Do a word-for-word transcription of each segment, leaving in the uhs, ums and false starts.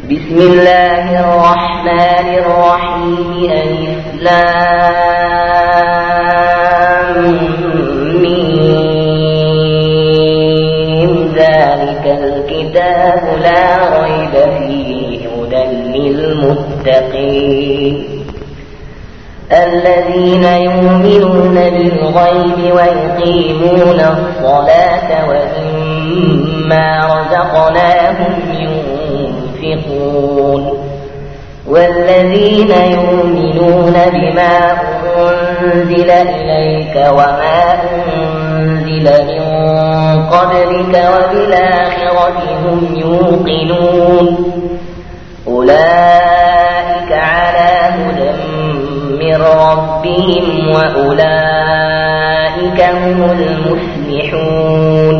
بسم الله الرحمن الرحيم. ألف لام ميم. ذلك الكتاب لا ريب فيه هدى للمتقين الذين يؤمنون بالغيب ويقيمون الصلاة ومما رزقناهم ينفقون والذين يؤمنون بما أنزل إليك وما أنزل من قبلك وبالآخرة هم يوقنون أولئك على هدى من ربهم وأولئك هم المفلحون.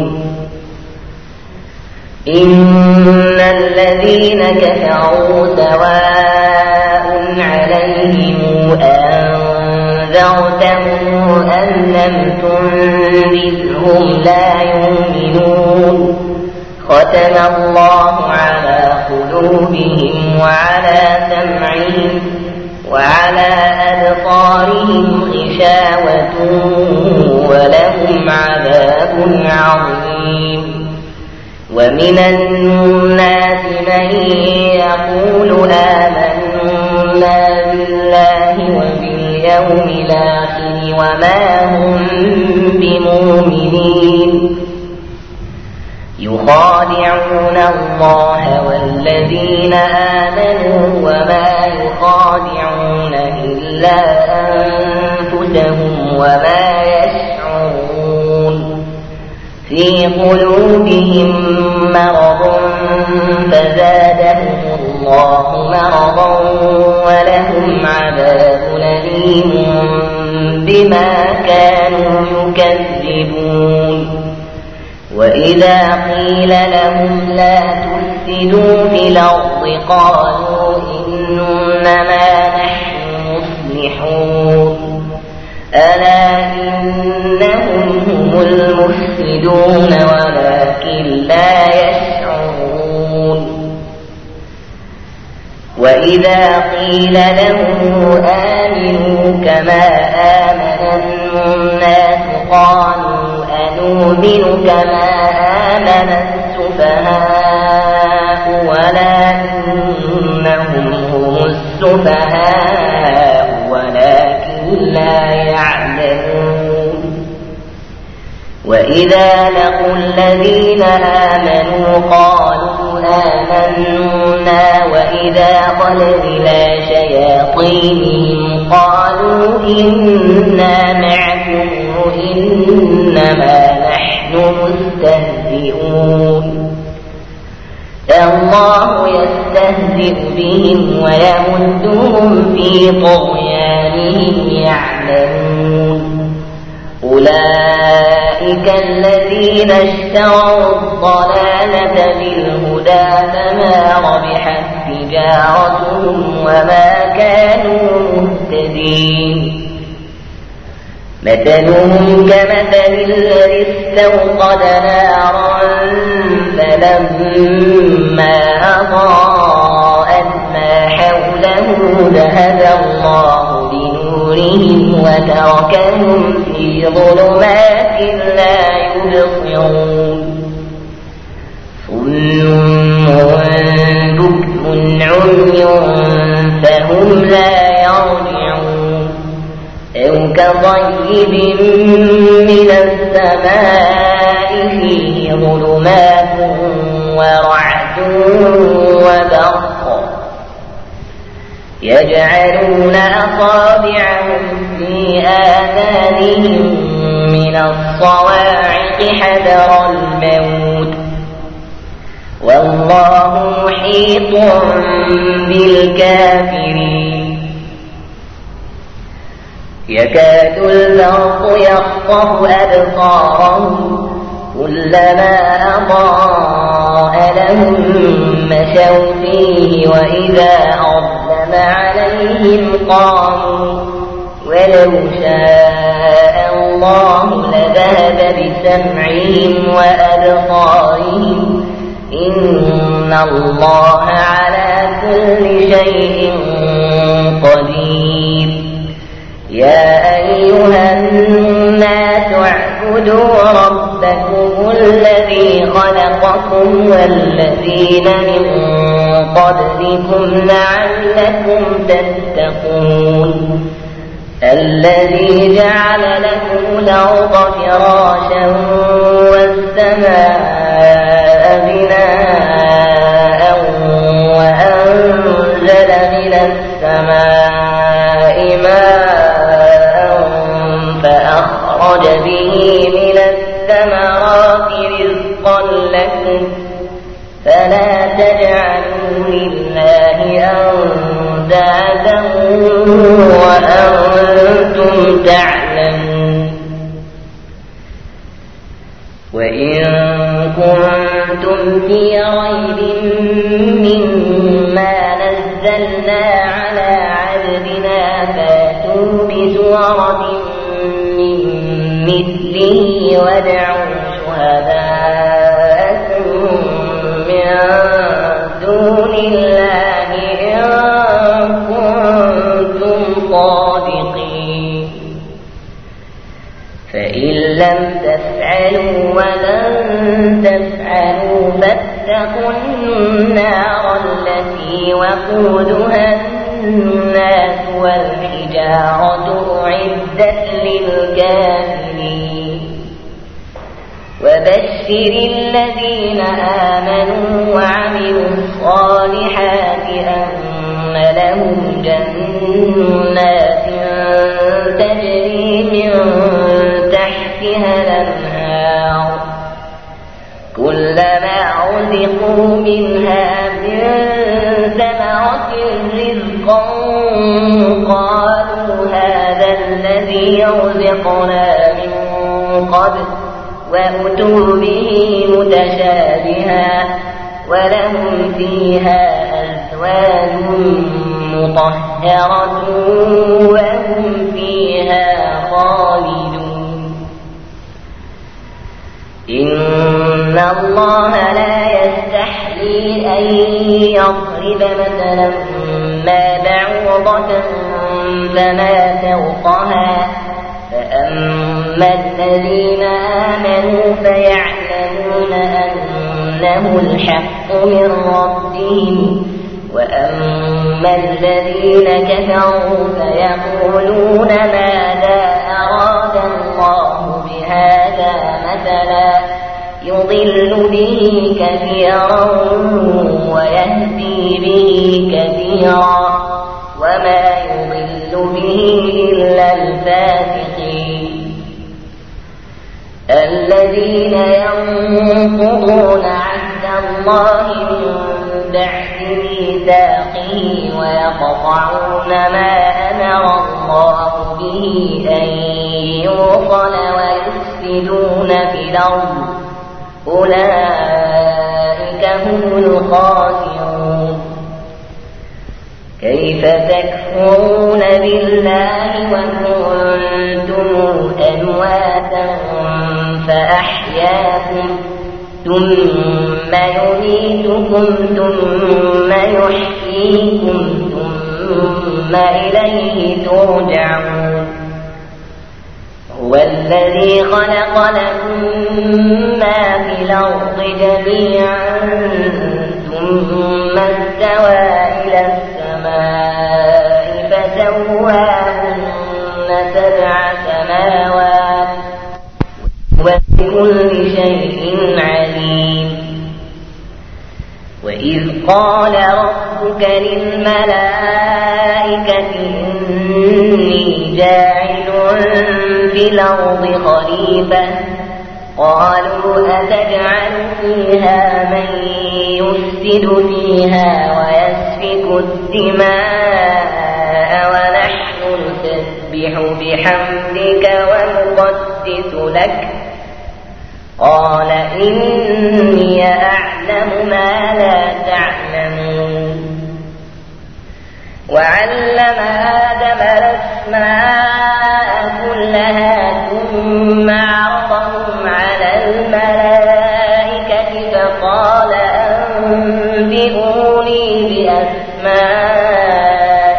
إن الذين كفروا سواء عليهم أنذرتهم أم لم تنذرهم لا يؤمنون. ختم الله على قلوبهم وعلى سمعهم وعلى أبصارهم غشاوة ولهم عذاب عظيم. ومن الناس من يقول آمنا بالله وباليوم الآخر وما هم بمؤمنين يخادعون الله والذين آمنوا وما يخادعون إلا أنفسهم وما يشعرون. في قلوبهم مرض فزادهم الله مرضا ولهم عذاب أليم بما كانوا يكذبون. وإذا قيل لهم لا تفسدوا في الأرض قالوا إنما نحن مصلحون ألا إنهم هم المفسدون ولكن لا يشعرون. وإذا قيل لهم آمنوا كما آمن الناس قالوا أنؤمن كما آمن السفهاء ولكنهم هم السفهاء ولكن لا يعلمون. وإذا لقوا الذين آمنوا قالوا آمنا وإذا خلوا إلى شياطينهم قالوا إنا معكم إنما نحن مستهزئون. الله يستهزئ بهم ويمدهم في طغيانهم يعملون. أولئك الذين اشتروا الضلالة بالهدى فما ربحت تجارتهم وما كانوا مهتدين. مثلهم كمثل الذي استوقد نارا فلما أضاءت ما حوله ذهب الله بنورهم وتركهم في ظلمات لا يبصرون. صم بكم عمي فهم لا يرجعون. أو كطيب من السماء فيه ظلمات ورعد وبرق يجعلون أصابعهم في آذانهم من الصواعق حذر الموت والله محيط بالكافرين. يكاد البرق يخطف أبصارهم كلما أضاء لهم مشوا فيه وإذا أظلم عليهم قاموا ولو شاء الله لذهب بسمعهم وأبصارهم إن الله على شيء قدير. يا أيها الناس اعبدوا ربكم الذي خلقكم والذين من قبلكم لعلكم تتقون. الذي جعل لكم الأرض فراشا والسماء بناء وأنزل من السماء ماء فأخرج به من الثمرات رزقا لكم فلا تجعلوا لله أندادا وأنتم تعلمون. وإن كنتم في ريب مما نزلنا على عبدنا فاتوا بسورة من مثله وادعوا شهداءكم من دون الله إن كنتم صادقين. فإن لم تفعلوا ولن تفعلوا فاتقوا النار التي وقودها الناس والحجارة أعدت للكافرين. وبشر الذين آمنوا وعملوا الصالحات أن لهم جنات تجري من تحتها الأنهار كلما رزقوا منها من ثمرة رزقا قالوا هذا الذي رزقنا من قبل وأتوا به متشابها ولهم فيها أزواج مطهرة وهم فيها خالدون. إن الله لا يستحيي أن يضرب مثلا ما بعوضة فما فوقها فأما الذين آمنوا فيعلمون أنه الحق من ربهم وأما الذين كفروا فيقولون ماذا أراد الله بهذا مثلا يضل به كثيرا ويهدي به كثيرا وما يضل به إلا الفاسقين. الذين ينقضون عهد الله من بعد ميثاقه ويقطعون ما أمر الله به أن يوصل ويفسدون في الأرض أولئك هم الخاسرون. كيف تكفرون بالله وكنتم أمواتا فأحياكم ثم يميتكم ثم يحييكم ثم إليه ترجعون. هو الذي خلق لكم ما في الأرض جميعا ثم استوى إلى السماء فسواهن سبع سماوات وبكل شيء عليم. وإذ قال ربك للملائكة إني جاعل في الأرض خليفة قالوا أتجعل فيها من يفسد فيها ويسفك الدماء ونحن نسبح بحمدك ونقدس لك قال إني أعلم ما لا تعلمون. وعلم آدم الأسماء كلها ثم عرضهم على الملائكة فقال أنبئوني بأسماء بأسماء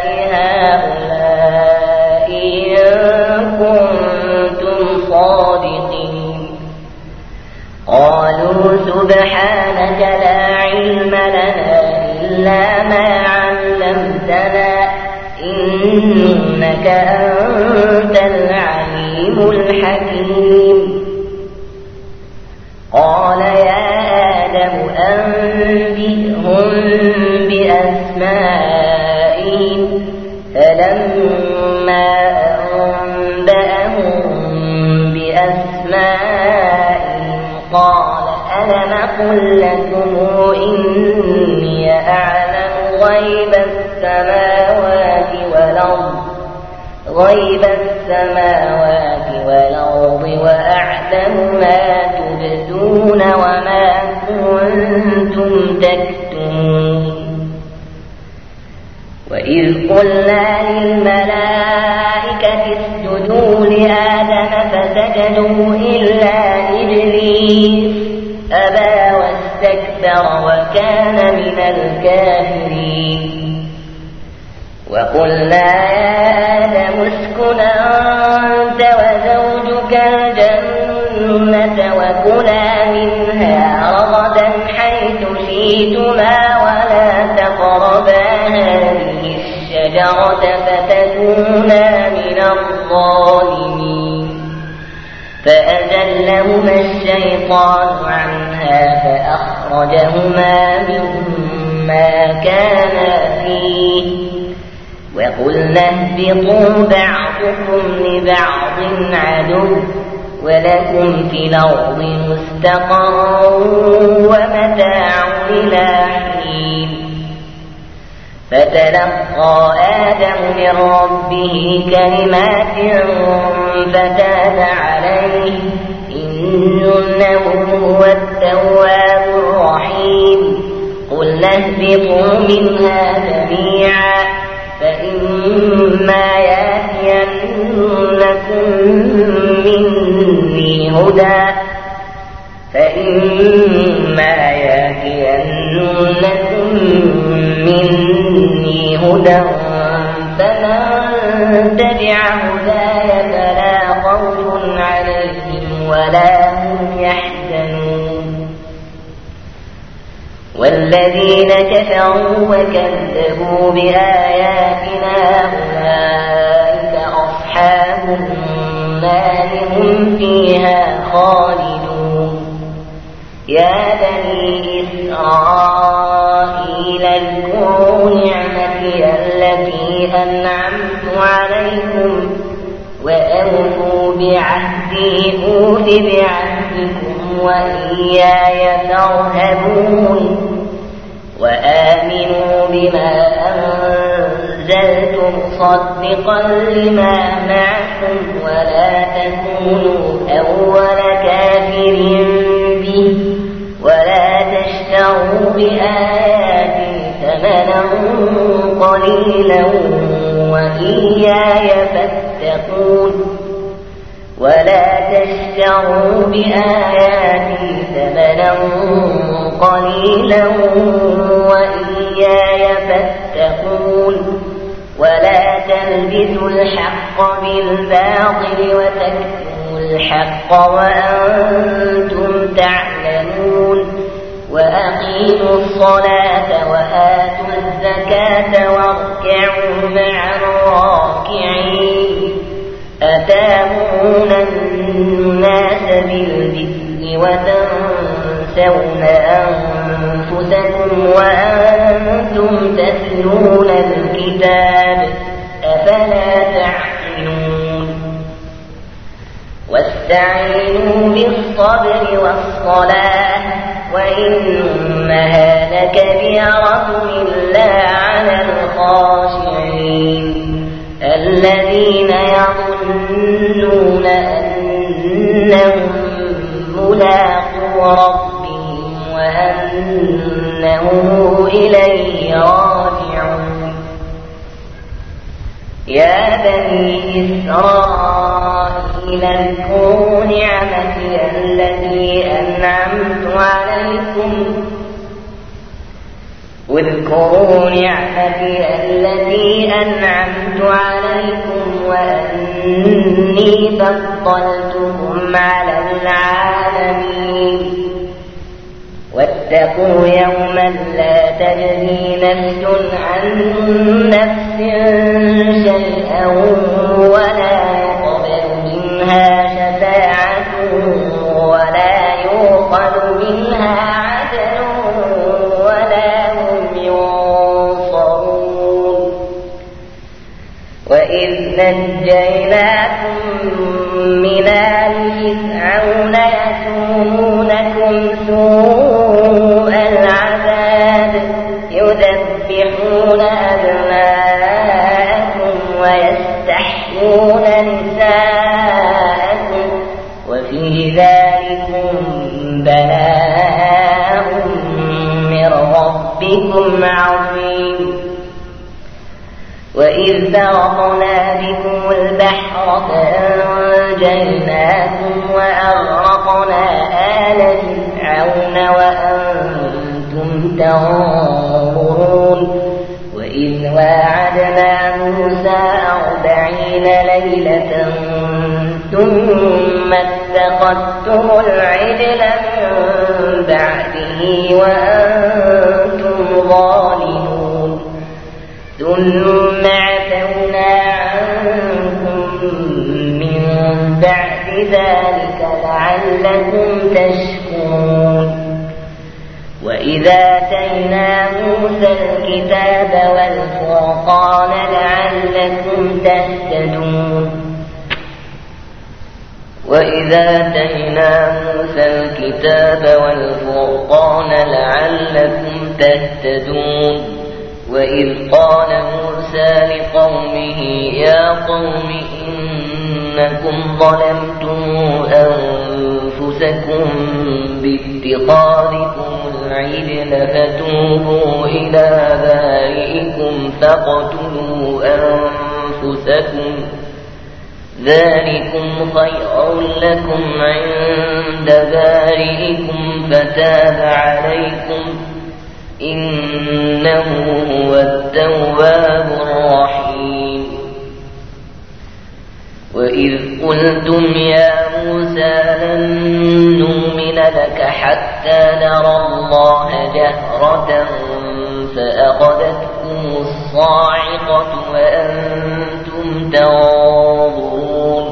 هؤلاء إن كنتم صادقين. قالوا سبحانك لا علم لنا إلا ما علمتنا إنك أنت العليم الحكيم. قال يا آدم أنبئهم بأسمائهم فلما أنبأهم بأسمائهم قال ألم أقل لكم إني أعلم غيب السماوات والأرض غيب السماوات والأرض وأعلم ما تبدون وما كنتم تكتمون. وإذ قلنا للملائكة اسجدوا لآدم فسجدوا إلا إبليس أبى واستكبر وكان من الكافرين. وقلنا يا آدم اسكن أنت وزوجك الجنة وكلا منها رغدا حيث شئتما ولا تقربا هذه الشجرة فتكونا من الظالمين. فأزلهما الشيطان عنها فأخرجهما مما كانا فيه وقلنا اهبطوا بعضكم لبعض عدو ولكم في الأرض مستقر ومتاع إلى حين. فتلقى آدم من ربه كلمات فتاب عليه إنه هو التواب الرحيم. قلنا اهبطوا منها جميعا فإما يأتينكم مني هدى فإما يأتينكم مني هدى فمن تبع هداي فلا خوف عليهم ولا هم يحزنون. والذين كفروا وكذبوا بآياتنا أولئك أصحاب النار هم فيها خالدون. يا بني إسرائيل اذكروا نعمتي التي أنعمت عليكم وأوفوا بعهدي أوف بعهدكم وإياي فارهبون. وآمنوا بما أنزلت مصدقا لما معكم ولا تكونوا أول كافر به ولا تشتروا بآياتي ثمنا قليلا وإياي فاتقون. ولا تشتروا بآياتي ثمنا قليلا وإياي فاتقون. ولا تلبسوا الحق بالباطل وتكتموا الحق وأنتم تعلمون. وأقيموا الصلاة وآتوا الزكاة واركعوا مع الراكعين. أتامرون الناس بالبر وتنسون أنفسكم وأنتم تتلون الكتاب أفلا تعقلون. واستعينوا بالصبر والصلاة وإنها لكبيرة إلا على الخاشعين الذين يظنون أنهم ملاقو ربهم وأنهم إليه راجعون. يا بني إسرائيل اذكروا نعمتي التي أنعمت عليكم اذكروا نعمتي التي أنعمت عليكم وأني فضلتكم على العالمين واتقوا يوما لا تجزي نفس عن نفس شيئا ولا يقبل منها شفاعة ولا يؤخذ منها عدل ولا هم ينصرون وإذ نجيناكم من آل فرعون يسومونكم سوء العذاب يذبحون أبناءكم ويستحيون نساءكم وفي ذلكم بلاء من ربكم عظيم وإذ فرقنا بكم البحر فأنجيناكم وأغرقنا آل فرعون وأنتم تنظرون وإذ واعدنا موسى أربعين ليلة ثم اتخذتم العجل من بعده وأنتم ظالمون ثم عفونا عنكم من بعد ذلك لعلكم تشكرون وإذا آتينا موسى الكتاب والفرقان لعلكم تهتدون وإذا آتينا موسى الكتاب والفرقان لعلكم تهتدون وإذ قال موسى لقومه يا قوم إنكم ظلمتم أنفسكم باتخاذكم العجل فتوبوا إلى بارئكم فاقتلوا أنفسكم ذلكم خير لكم عند بارئكم فتاب عليكم إنه هو التواب الرحيم وإذ قلتم يا موسى لن نؤمن لك حتى نرى الله جهرة فأخذتكم الصاعقة وأنتم تنظرون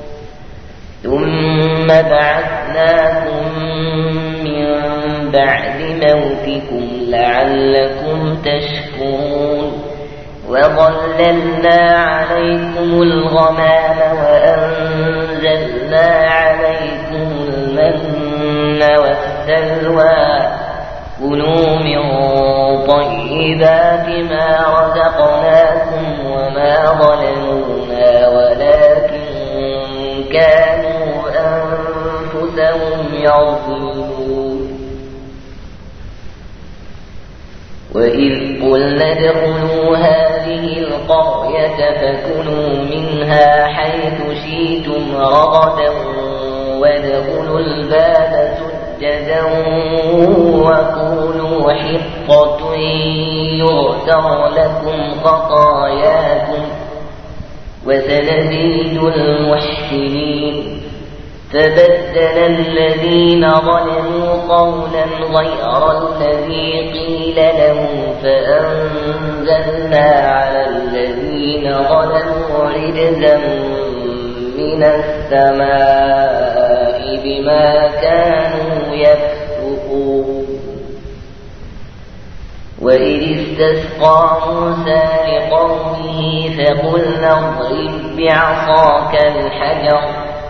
ثم بعثناكم من بعد موتكم لعلكم تشكرون وظللنا عليكم الغمام وأنزلنا عليكم المن والسلوى كلوا من طيبات ما رزقناكم وما ظلمونا ولكن كانوا أنفسهم يظلمون وإذ قلنا ادخلوا هذه القرية فكلوا منها حيث شئتم رغدا وادخلوا الباب سجدا وقولوا حطة يغفر لكم خطاياكم وسنزيد المحسنين فبدل الذين ظلموا قولا غير الذي قيل لهم فأنزلنا على الذين ظلموا رجزا من السماء بما كانوا يفسقون وإذ استسقى موسى لقومه فقلنا اضرب بعصاك الحجر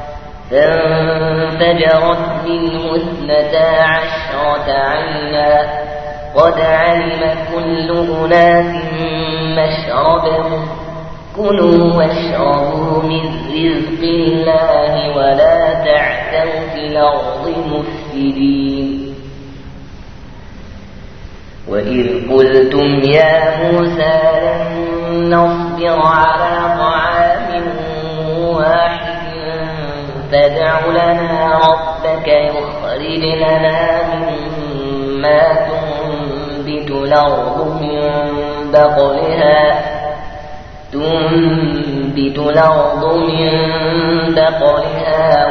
فانفجرت منه اثنتا عشرة عينا قد علم كل أناس مشربهم كلوا واشربوا من رزق الله ولا تعثوا في الأرض مفسدين وإذ قلتم يا موسى لن نصبر على طعام واحد فادع لنا ربك يخرج لنا مما تنبت تنبت الأرض من بقلها تنبت الأرض من بقلها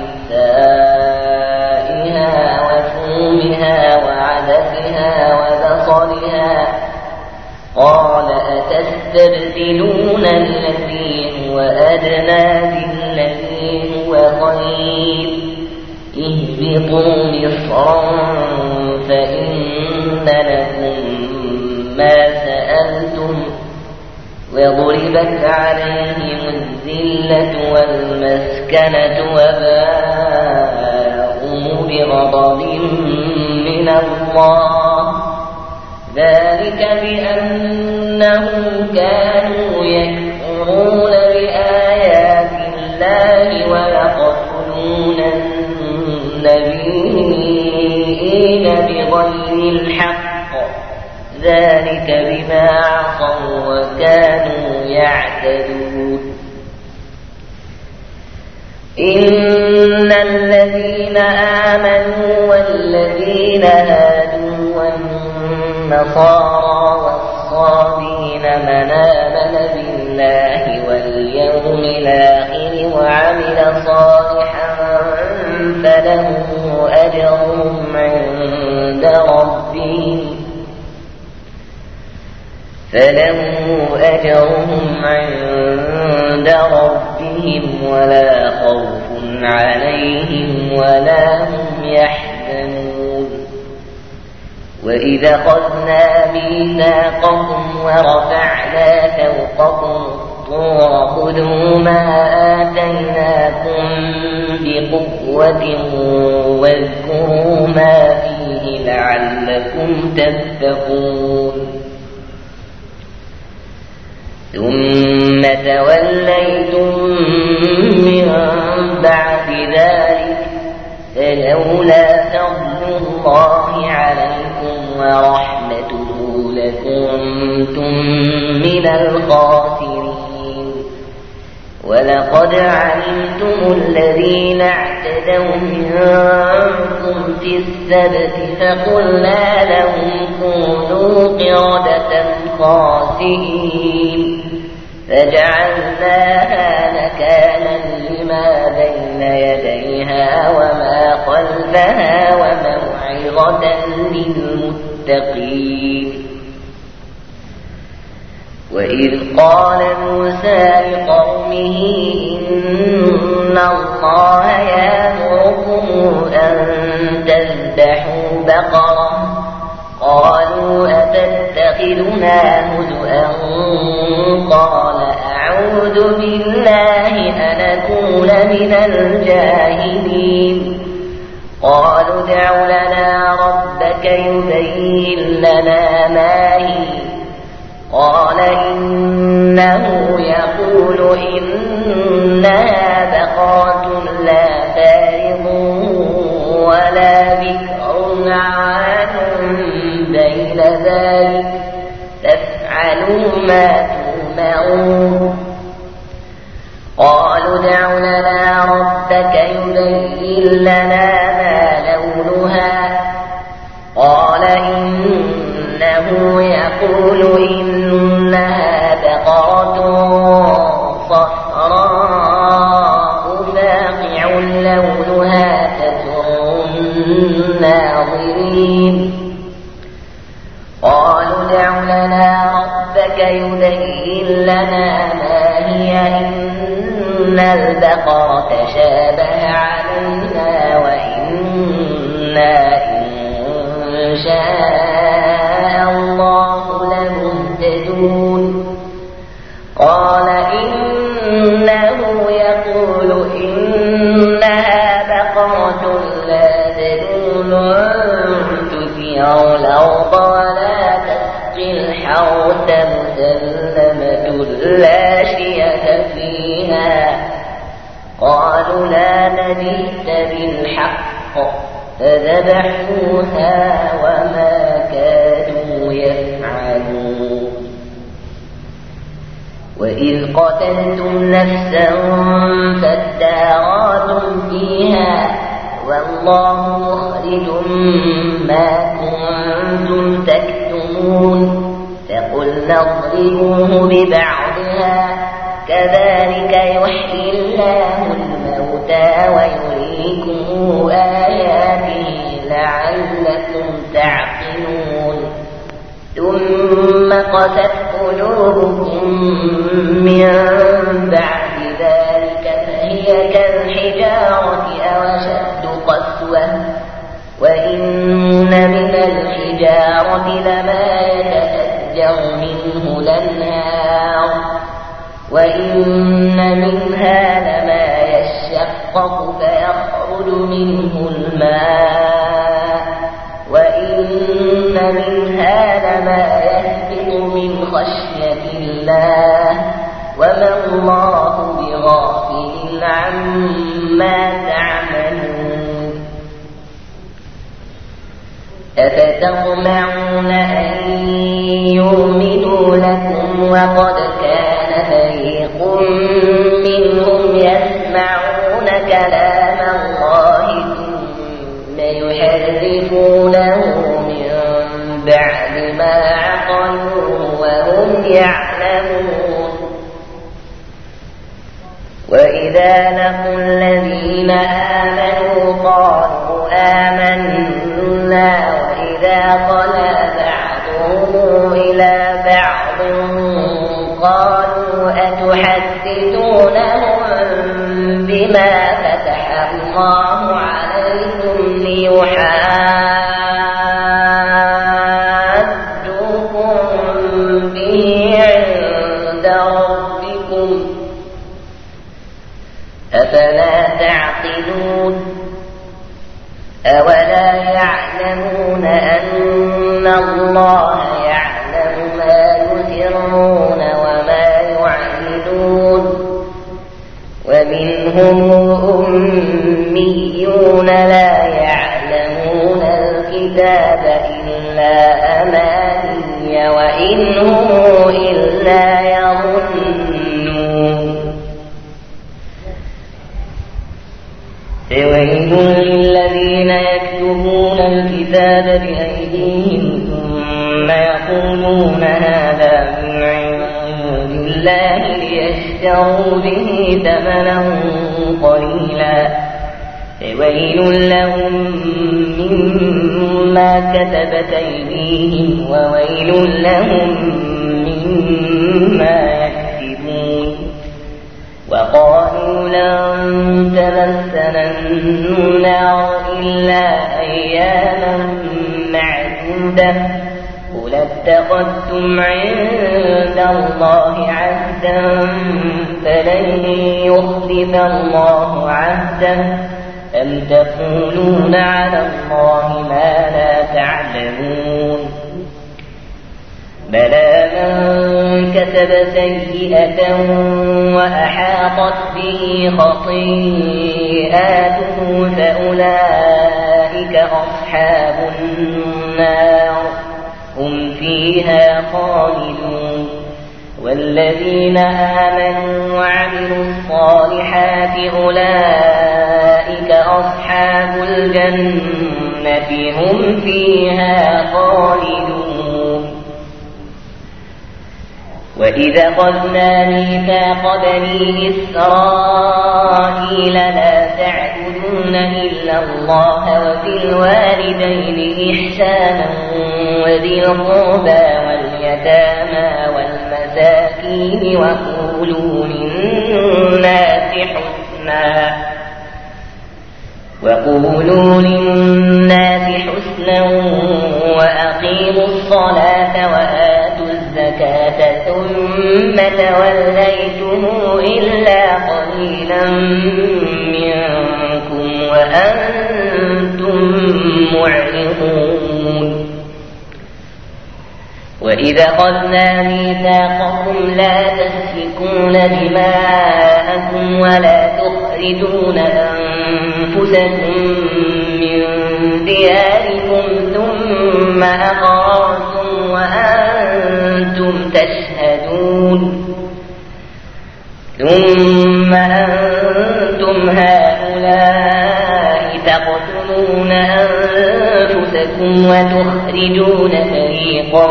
وقثائها وفومها وعدسها وبصلها قال أتستبدلون الذي هو أدنى بالذي هو خير اهبطوا مصرا فإن لكم ما سألتم وضربت عليهم الذلة والمسكنة وباءوا بغضب من الله ذلك بأنهم كانوا يكفرون بآيات الله ويقتلون النبيين بغير الحق ذلك بما عصوا وكانوا يعتدون إن الذين آمنوا والذين هادوا والنصارى والصابين من آمن بالله واليوم الآخر وعمل صالحا فلهم أجرهم عند ربهم فلهم أجرهم عند ربهم ولا خوف عليهم ولا هم يحزنون وإذا أخذنا ميثاقكم ورفعنا فوقكم الطور خذوا ما آتيناكم بقوة واذكروا ما فيه لعلكم تتقون ثم توليتم من بعد ذلك فلولا فضل الله عليكم ورحمته لكنتم من الخاسرين ولقد علمتم الذين اعتدوا منكم في السبت فقلنا لهم كونوا قردة خاسئين فجعلناها نكالا لما بين يديها وما خلفها وموعظة للمتقين وإذ قال موسى لقومه إن الله يأمركم أن تذبحوا بقرة قالوا أتتخذنا هزؤا قال أعوذ بالله أن أكون من الجاهلين قالوا ادع لنا ربك يبين لنا ما هي قال إنه يقول إنها بقرة لا فارض ولا بكر عوان بين ذلك تفعلوا ما تؤمرون قالوا ادع لنا ربك يبين لنا ما لونها قال إنه يقول إنها بقرة صفراء فاقع لونها تسر الناظرين قالوا ادع لنا ربك يبين لنا ما هي إن البقرة شابه علينا وإنا إن شاء الله لمهتدون قال إنه يقول إنها بقرة لا ذلول تثير الأرض ولا تسقي الحرث مسلمة لا شية فيها قالوا لا نجئت بالحق فذبحوها وما كانوا يفعلون وإذ قتلتم نفسا فادارأتم فيها والله مخرج ما كنتم تكتمون يخرصون فقلنا اضربوه ببعضها كذلك يحيي الله الموتى ويريكم آياته لعلكم تعقلون ثم قست قلوبكم من بعد ذلك فهي كالحجارة أو أشد قسوة وإن من الحجارة لما يتفجر منه الأنهار وإن منها لما يشقق فيخرج منه الماء وإن منها لما يهبط من خشية الله وما الله بغافل عما تعملون أفتطمعون أن يؤمنوا لكم وقد كان فريق منهم يسمعون كلام الله ثم يحرفونه من بعد ما عقلوه وهم يعلمون وإذا لقوا الذين آمنوا قالوا آمنا وإذا خلا بعضهم إلى بعض قالوا أتحدثونهم بما فتح الله عليكم ليحاجوكم به عند ربكم أفلا تعقلون أولا يعلمون أن الله يعلم ما يسرون وما يعلنون ومنهم أميون لا يعلمون الكتاب إلا أماني وإن هم إلا يظنون فويل للذين يكتبون الكتاب بأيديهم ثم يقولون هذا من عند الله ليشتروا به ثمنا قليلا فويل لهم مما كتبت أيديهم وويل لهم مما يكسبون وقالوا لن تمسنا النار إلا أياما معدودة قل اتخذتم عند الله عهدا فلن يخلف الله عهده أم تقولون على الله ما لا تعلمون بلى من كسب سيئة وأحاطت به خطيئاته فأولئك أصحاب النار هم فيها خالدون والذين آمنوا وعملوا الصالحات أولئك أصحاب الجنة هم فيها خالدون وإذا أخذنا ميثاق بني إسرائيل لا تعبدون إلا الله وبالوالدين إحسانا وذي القربى واليتامى والمساكين وقولوا للناس حسنا وقولوا للناس حسنا وأقيموا الصلاة وآتوا الزكاة ثم توليتم إلا قليلا منكم وأنتم معرضون وإذا أخذنا ميثاقكم لا تسفكون دماءكم ولا تخرجون أنفسكم من دياركم ثم أقررتم وأنتم تشهدون ثم أنتم هؤلاء تقتلون أنفسكم أنفسكم وتخرجون فريقا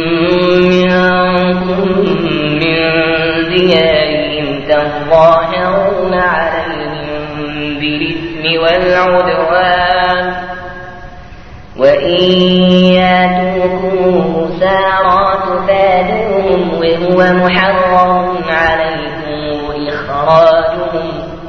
منكم من ديارهم تظاهرون عليهم بالإثم والعدوان وإن ياتوكم سارى تفادوهم وهو محرم عليكم إخراجهم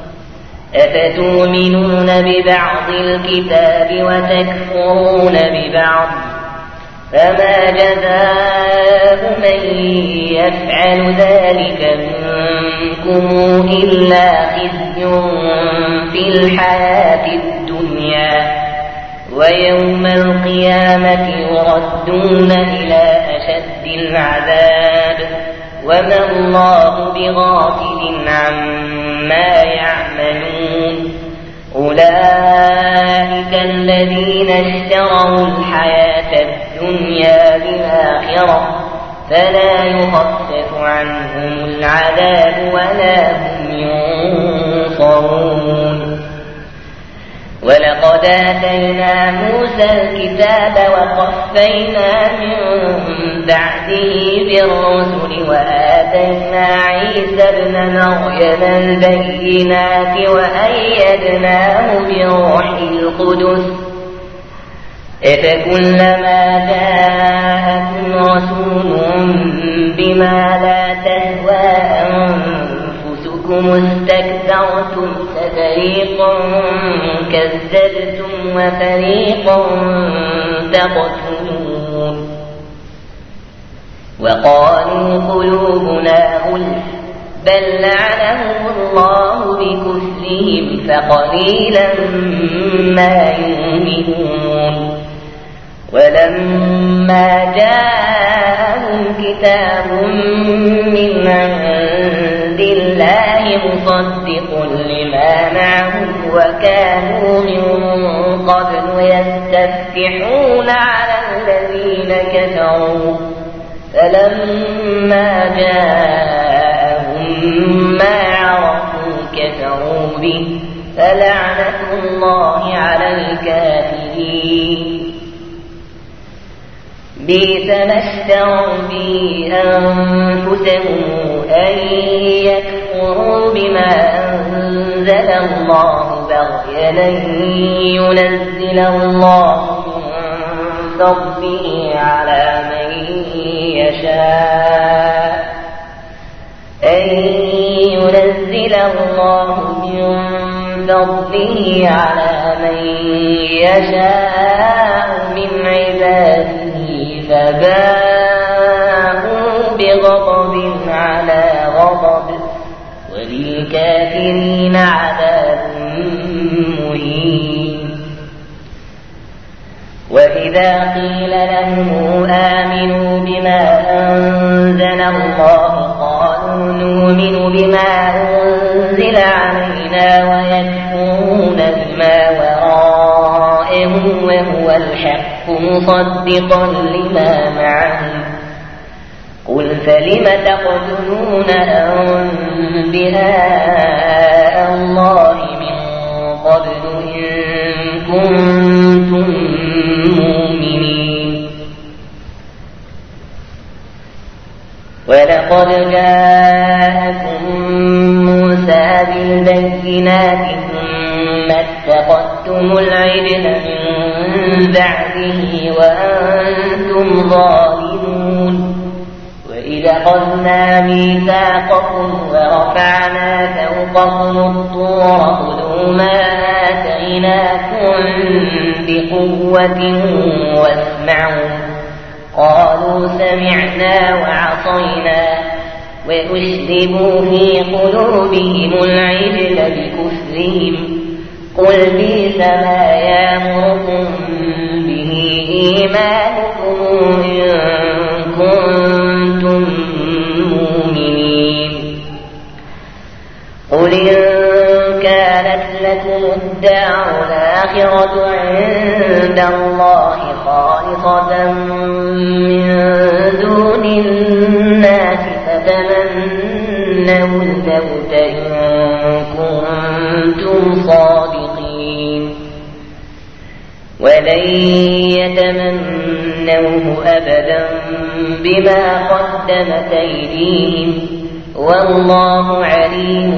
أفتؤمنون ببعض الكتاب وتكفرون ببعض فما جزاء من يفعل ذلك منكم إلا خزي في الحياة الدنيا ويوم القيامة يردون إلى أشد العذاب وما الله بغافل عما يعملون أولئك الذين اشتروا الحياة الدنيا بالآخرة فلا يخفف عنهم العذاب ولا هم ينصرون ولقد آتينا موسى الكتاب وقفينا من بعده بالرسل وآتينا عيسى ابن مريم البينات وأيدناه بروح القدس أفكلما جاءكم رسول بما لا تهوى أنفسكم استكبرتم ففريقا كذبتم وفريقا تقتلون وقالوا قلوبنا غلف بل لعنهم الله بكفرهم فقليلا ما يؤمنون ولما جاءهم كتاب من عند الله مصدق لما معهم وكانوا من قبل يستفتحون على الذين كفروا فلما جاءهم ما عرفوا كفروا به فلعنة الله على الكافرين بئس ما اشتروا به أنفسهم أن يكفروا بما أنزل الله بغيا أن ينزل الله من فضله على من يشاء أن ينزل الله من فضله على من يشاء من عباده فباءوا بغضب على غضب وللكافرين عذاب مهين وإذا قيل لهم آمنوا بما أنزل الله قالوا نؤمن بما أنزل علينا ويكفرون بما وراءه وهو الحق مصدقا لما معهم قل فلم تقتلون أنبياء الله من قبل إن كنتم مؤمنين ولقد جاءكم موسى بالبينات ثم اتخذتم العجل من بعده وأنتم ظالمون وإذ أخذنا ميثاقكم ورفعنا فوقكم الطور خذوا ما آتيناكم بقوة واسمعوا قالوا سمعنا وعصينا وأشربوا في قلوبهم العجل بكفرهم قل بئس ما يأمركم به إيمانكم إن كنتم مؤمنين قل إن كانت لكم الدار الآخرة عند الله خالصة من دون الناس فتمنوا الموت إن كنتم صادقين ولن يتمنوه أبدا بما قدمت أيديهم والله عليم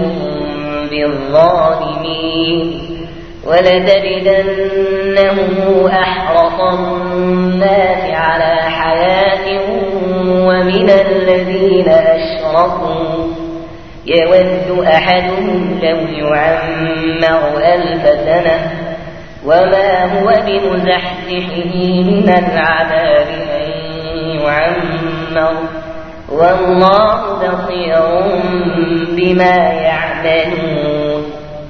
بالظالمين. ولتجدنهم أحرص الناس على حياة ومن الذين أشركوا يود أحدهم لو يعمر ألف سنة وما هو بمزحزحه من العذاب أن يعمر والله بصير بما يعملون.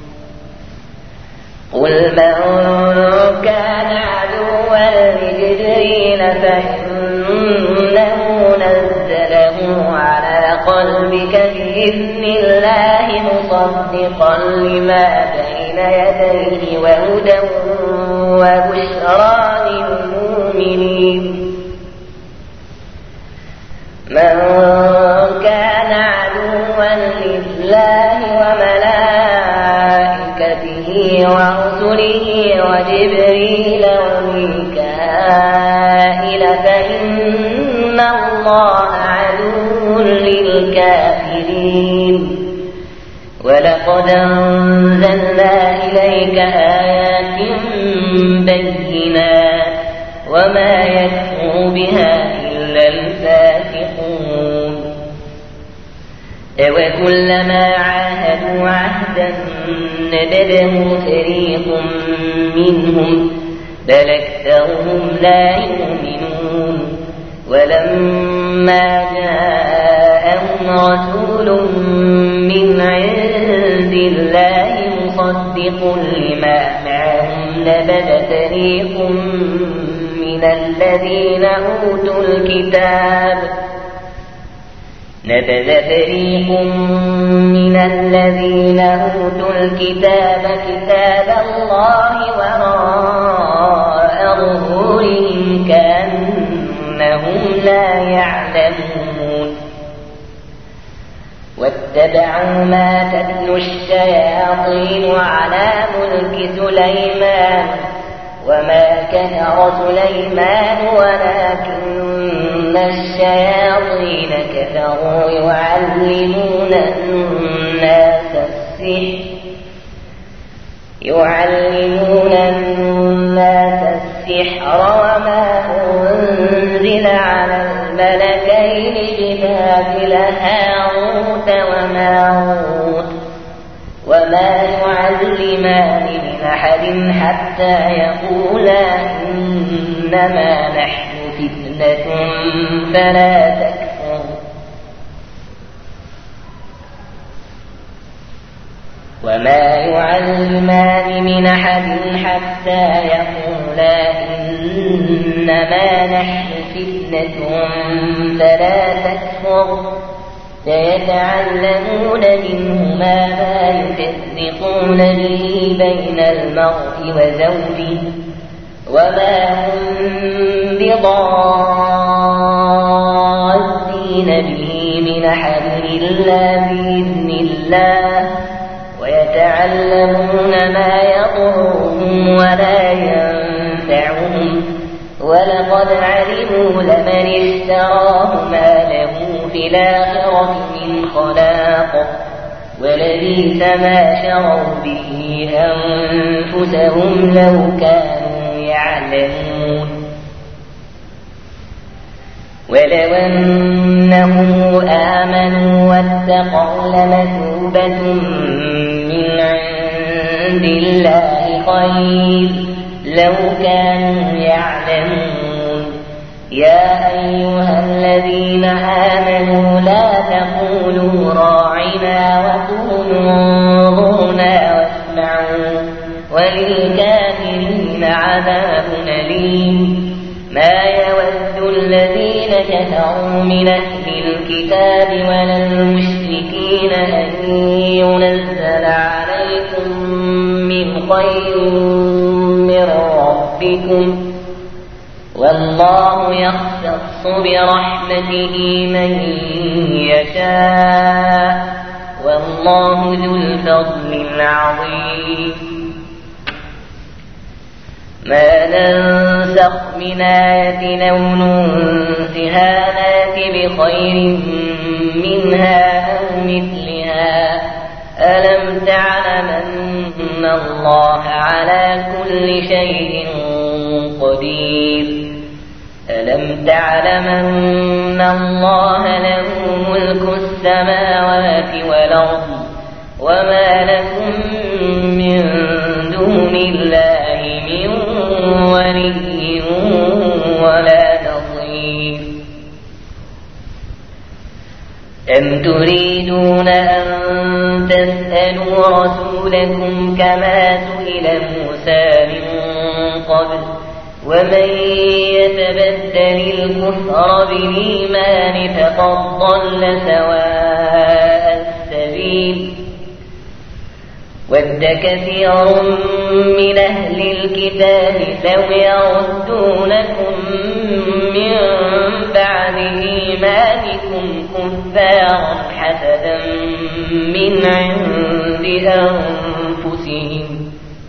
قل من كان عدوا لجبريل فإنه نزله على قلبك بإذن الله مصدقا لما بين يديه وهدى وبشرى للمؤمنين. من كان عدوا لله وملائكته ورسله وجبريل وميكائيل فإن الله عدو للكافرين. ولقد أنزلنا إليك آيات بينات وما يكفر بها إلا الفاسقون. وكلما عاهدوا عهدا نبذه فريق منهم بل أكثرهم لا يؤمنون. ولما جاءهم رسول من عند الله مصدق لما معهم نبذ فريق من الذين أوتوا الكتاب نبذ فريق من الذين أوتوا الكتاب كتاب الله وراء ظهورهم كأنهم لا يعلمون. واتبعوا ما تتلو الشياطين على ملك سليمان وما كفر سليمان ولكن الشياطين كفروا يعلمون الناس السحر يعلمون الناس السحر وما أنزل على الملكين ببابل هاروت وماروت وما يعلمان من أحد حتى يقولا إنما نحن فتنة فلا تكفر. وما يعلمان من أحد حتى يقولا إنما نحن فتنة فلا تكفر. سيتعلمون منهما ما يفرقون به بين المرء وزوجه وما هم بضارين به من أحد إلا بإذن الله ويتعلمون ما يضرهم ولا ينفعهم ولقد علموا لمن اشتراه ما له في الآخرة من خلاق ولبئس ما شروا به أنفسهم لو كانوا يعلمون. ولو أنهم آمنوا واتقوا لمثوبة من عند الله خير لو كانوا يعلمون. يا أيها الذين آمنوا لا تقولوا راعنا وقولوا انظرنا واسمعوا وللكافرين عذاب أليم. ما يود الذين كفروا من أهل الكتاب ولا المشركين أن ينزل عليكم من خير من ربكم والله يختص برحمته من يشاء والله ذو الفضل العظيم. ما ننسخ من آية أو ننسها نأت بخير منها أو مثلها ألم تعلم أن الله على كل شيء قدير ألم تعلم أن الله له ملك السماوات والأرض وما لكم من دون الله من ولي ولا نصير أم تريدون أن تسألوا رسولكم كما سئل موسى من قبل ومن يتبدل الكفر بالإيمان فقد ضل سواء السبيل ود كثير من أهل الكتاب لو يردونكم من بعد إيمانكم كفارا حسدا من عند أنفسهم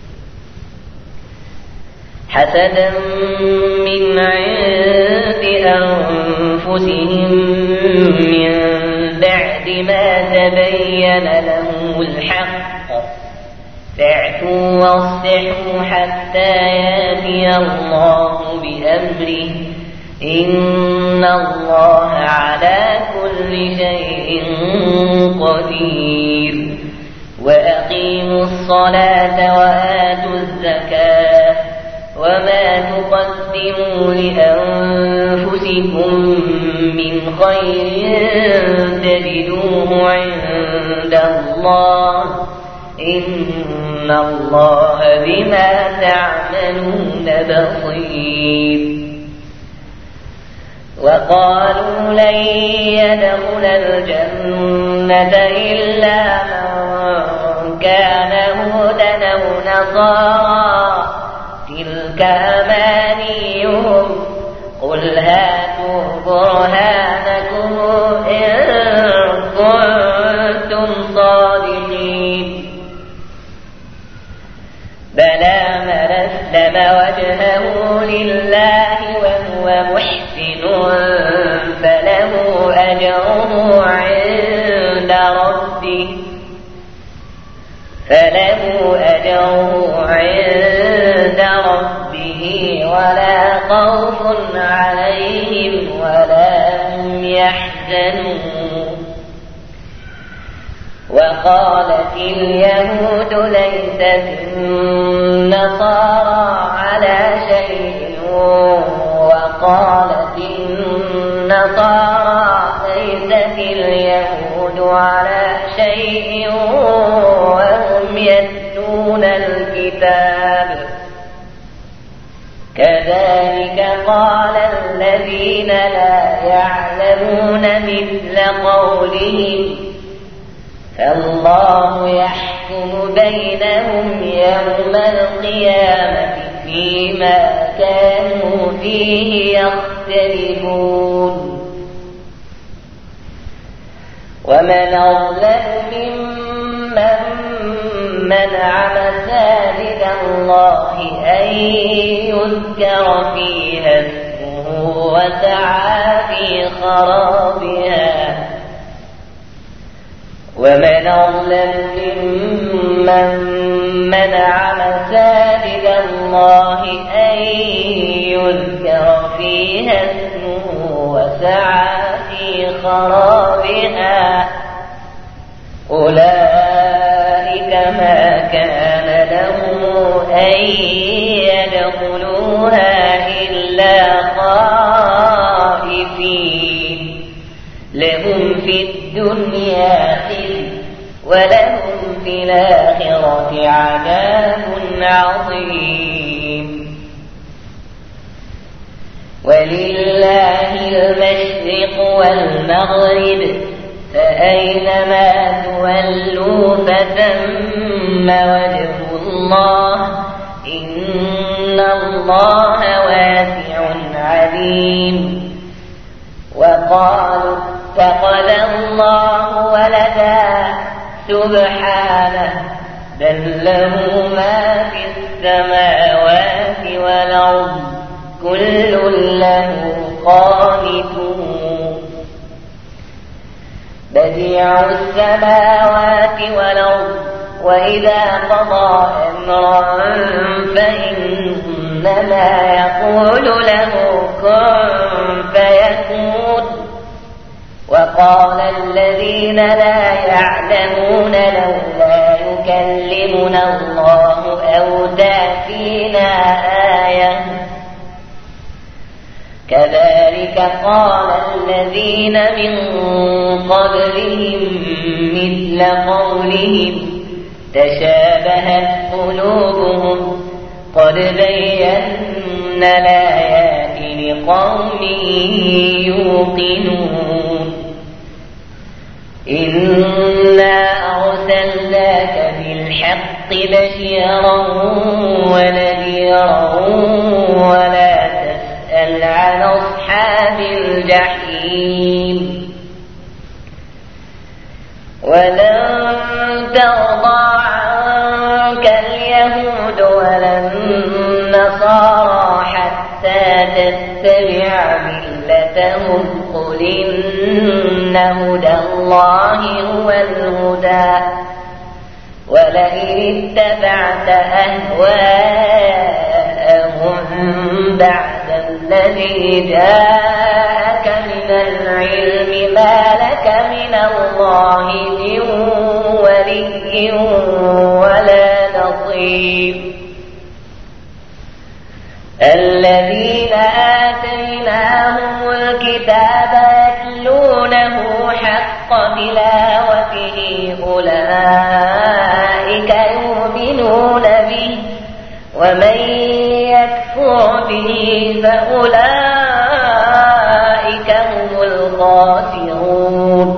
حسدا من عند أنفسهم من بعد ما تبين لهم الحق فاعفوا واصلحوا حتى يأتي الله بأمره إن الله على كل شيء قدير وأقيموا الصلاة وآتوا الزكاة وما تقدموا لأنفسكم من خير تجدوه عند الله إن الله بما تعملون بصير وقالوا لن يدخل الجنة إلا من كان هودا أو نصارى تلك أمانيهم قل هاتوا برهانكم إن كنتم صادقين بلى من أسلم وجهه لله وهو محسن فله أجره عند ربه فله أجره عند ربه ولا خوف عليهم ولا هم يحزنون وقالت اليهود ليست النصارى على شيء وقالت النصارى ليست اليهود على شيء وهم يتلون الكتاب كذلك قال الذين لا يعلمون مثل قولهم فالله يحكم بينهم يوم القيامة فيما كانوا فيه يختلفون ومن أظلم ممن منع مساجد الله أن يذكر فيها اسمه وسعى في خرابها ومن أظلم ممن منع مساجد الله أن يذكر فيها اسمه وسعى في خرابها أولئك ما كان لهم أن يدخلوها إلا خائفين لهم في الدنيا خزي ولهم في الآخرة عذاب عظيم ولله المشرق والمغرب فأينما تولوا فثم وجه الله إن الله واسع عليم وقالوا اتخذ الله ولدا سبحانه بل له ما في السماوات والأرض كل له قانتون بديع السماوات والأرض وإذا قضى أمرا فإنما يقول له كن فيكون وقال الذين لا يعلمون لولا يكلمنا الله أو تأتينا آية كذلك قال الذين من قبلهم مثل قولهم تشابهت قلوبهم قد بينا الآيات لقوم يوقنون إنا أرسلناك بالحق بشيرا ونذيرا ولا تسأل عن أصحاب الجحيم ولن ترضى عنك اليهود ولا النصارى حتى تتبع ملتهم قل إن هدى الله هو الهدى ولئن اتبعت أهواءهم بعد الذي جاءك من العلم ما لك من الله من ولي ولا نصير الذين آتيناهم الكتاب يتلونه حق تلاوته أولئك يؤمنون به ومن يكفر به فأولئك هم الخاسرون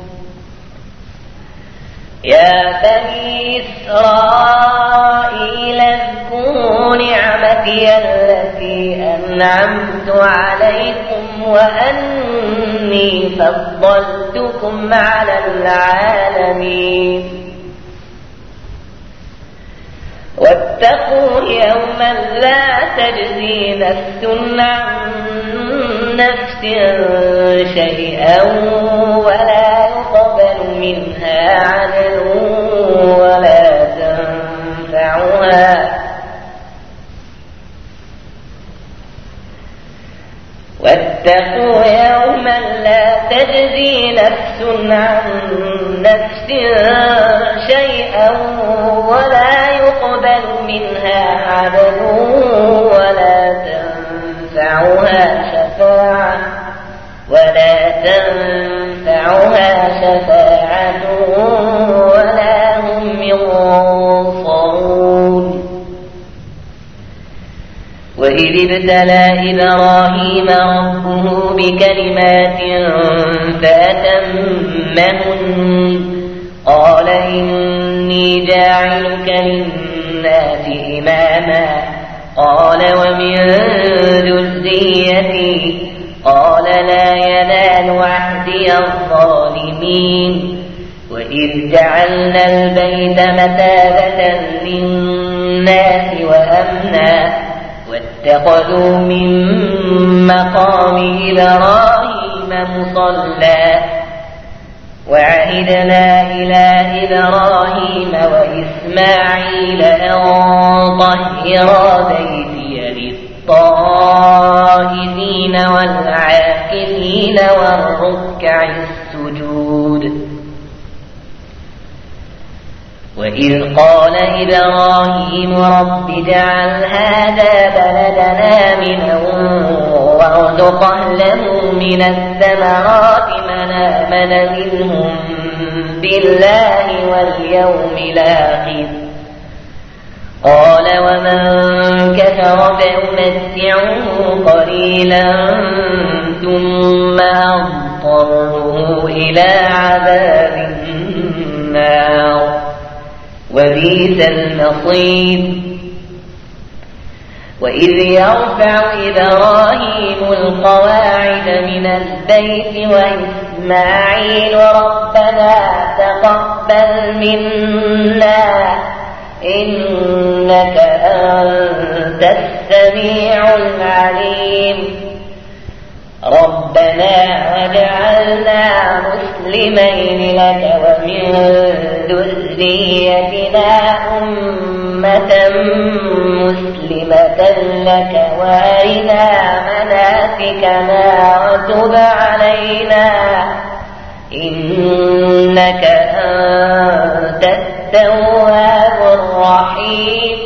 يا بني إسرائيل اذكروا نعمتي التي أنعمت عليكم وأني فضلتكم على العالمين واتقوا يوما لا تجزي نفس عن نفس شيئا ولا يقبل منها عدل ولا تنفعها واتقوا يوما لا تجزي نفس عن نفس شيئا ولا يقبل منها عدل ولا تنفعها شفاعة ولا تنفعها شفاعة ولا هم ينصرون وإذ ابتلى إبراهيم ربه بكلمات فأتمهن قال إني جاعلك للناس إماما قال ومن ذريتي قال لا ينال عهدي الظالمين وإذ جعلنا البيت مثابة للناس وأمنا واتخذوا من مقام إبراهيم مصلى وعهدنا إلى إبراهيم وإسماعيل أن طهرا بيتي للطائفين والعاكفين والركع السجود وإذ قال إبراهيم رب اجعل هذا بلدنا آمنا وارزق أهله من الثمرات من آمن منهم بالله واليوم الآخر قال ومن كفر فأمتعه قليلا ثم أضطره إلى عذاب النار وبئس المصير وإذ يرفع إبراهيم القواعد من البيت وإسماعيل ربنا تقبل منا إنك أنت السميع ربنا واجعلنا مسلمين لك ومن ذريتنا أمة مسلمة لك وأرنا مناسكنا وتب علينا إنك أنت التواب الرحيم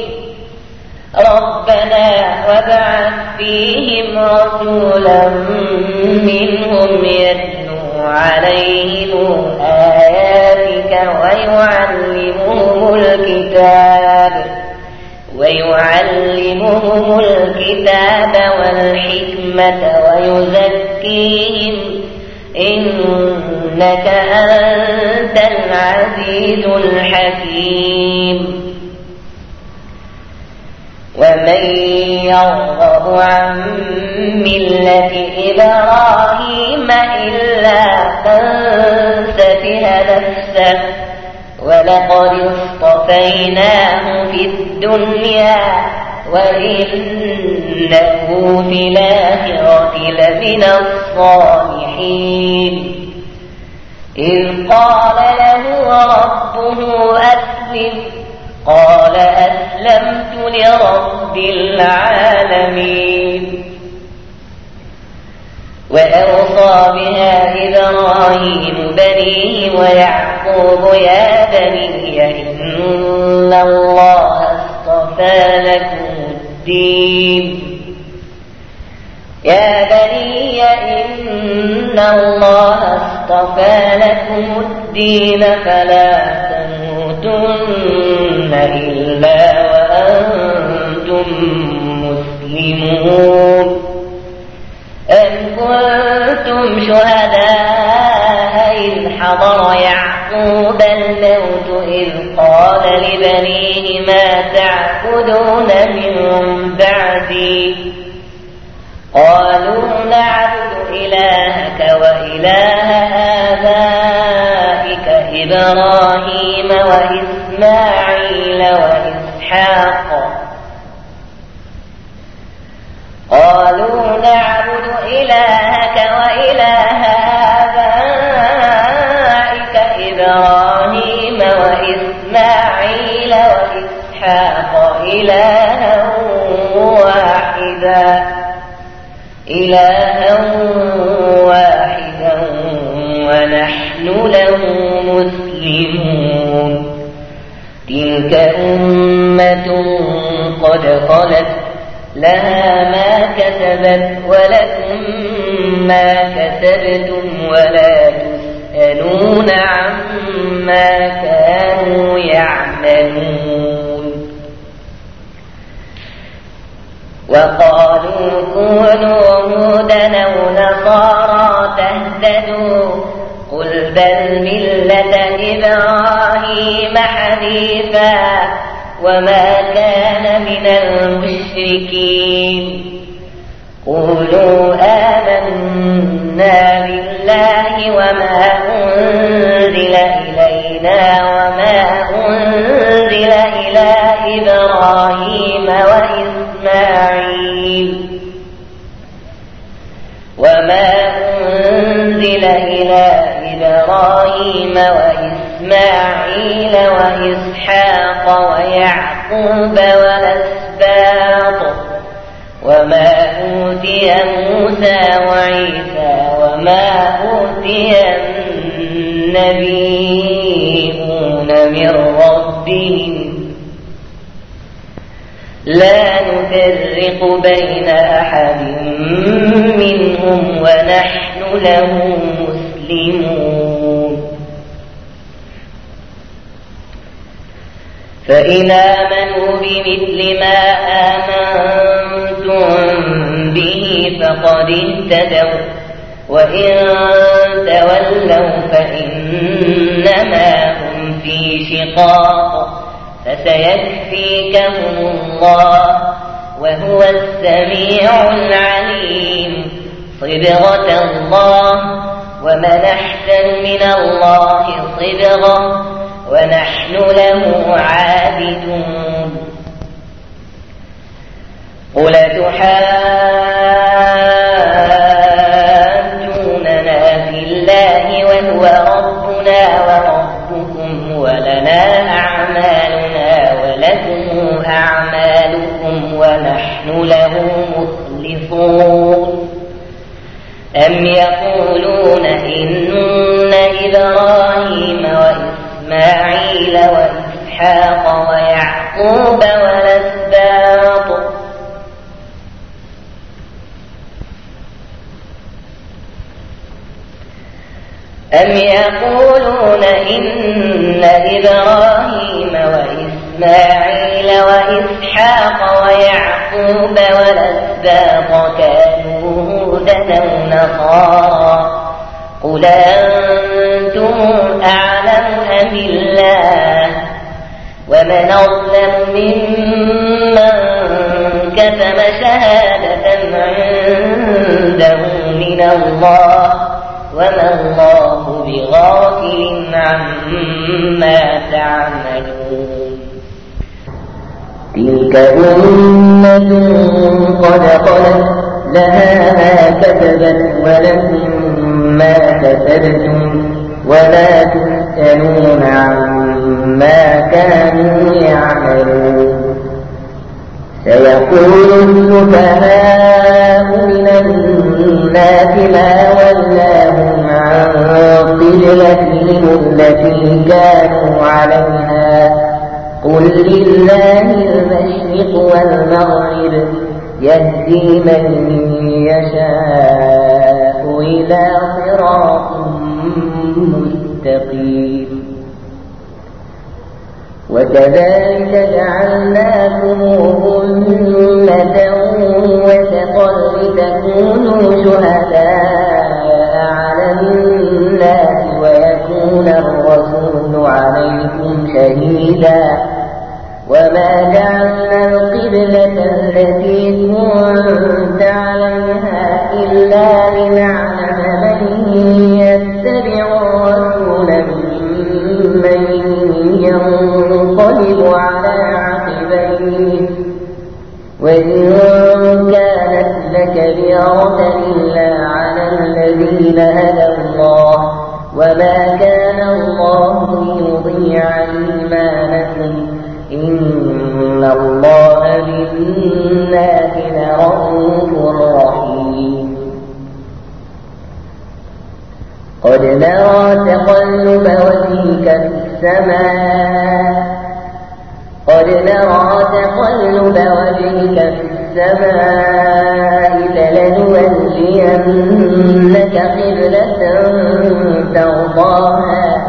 ربنا وابعث فيهم رسولا منهم يتلو عليهم آياتك ويعلمهم الكتاب ويعلمهم الكتاب والحكمة ويزكيهم إنك أنت العزيز الحكيم ومن يرغب عن ملة إبراهيم إلا من سفه نفسه ولقد اصطفيناه في الدنيا وإنه في الآخرة لمن الصالحين إذ قال له ربه أسلم قال أسلمت لرب العالمين وأوصى بها إبراهيم بنيه ويعقوب يا بني إن الله اصطفى لكم الدين يا بني إن الله اصطفى لكم الدين فلا تموتن إلا وأنتم مسلمون أم كنتم شهداء إذ حضر يعقوب الموت إذ قال لبنيه ما تعبدون من بعدي قالوا نعبد إلهك وإله آبائك إبراهيم وإسماعيل وإسحاق قالوا نعبد إلهك وإله آبائك إبراهيم وإسماعيل وإسحاق إلها واحدا إلها واحدا ونحن له مسلمون تلك أمة قد خلت لها ما كسبت ولكم ما كسبتم ولا تسألون عما كانوا يعملون وقالوا كونوا هودا أو نصارى تهتدوا قل بل ملة إبراهيم حنيفا وما كان من المشركين قولوا آمنا بالله وما أنزل إلينا وما أنزل إلى إبراهيم وإسماعيل وما أنزل إلى إبراهيم وإسماعيل وإسحاق ويعقوب والأسباط وما أوتي موسى وعيسى وما أوتي النبيون من ربهم لا نفرق بين أحد منهم ونحن له مسلمون فإن آمنوا بمثل ما آمنتم به فقد اهتدوا وإن تولوا فإنما هم في شقاق فسيكفيكهم الله وهو السميع العليم صبغة الله ومن أحسن من الله صبغة ونحن له عابدون قل تحاجوننا وربكم ولنا أعمالنا ولكم أعمالكم ونحن له مخلصون أم يقولون إن إبراهيم وإسماعيل وإسحاق ويعقوب والأسباط أم يقولون إن إبراهيم وإسماعيل وإسحاق ويعقوب والأسباط كانوا هودا أو نصارى قل أنتم أعلم أم الله ومن أظلم ممن كتم شهادة عنده من الله وما الله بغافل عما تعملون تلك أمة قد خلت لها ما كسبت ولكم ما كسبتم ولا تسألون عما كانوا يعملون سيقول السفهاء من الناس ما ولاهم عن قبلتهم التي كانوا عليها قل لله المشرق والمغرب يهدي من يشاء إلى صراط مستقيم وكذلك جعلناكم أمة وسطا لتكونوا شهداء على الناس ويكون الرسول عليكم شهيدا وما جعلنا القبلة التي كنت عليها إلا لنعلم من يتبع الرسول ممن ينقلب على عقبيه وإن كانت لكبيرة إلا على الذين هدى الله وما كان الله ليضيع إيمانكم إن الله بالناس لرءوف رحيم قد نرى تقلب وجهك في السماء قد نرى تقلب وجهك في السماء فلنولينك قبلة ترضاها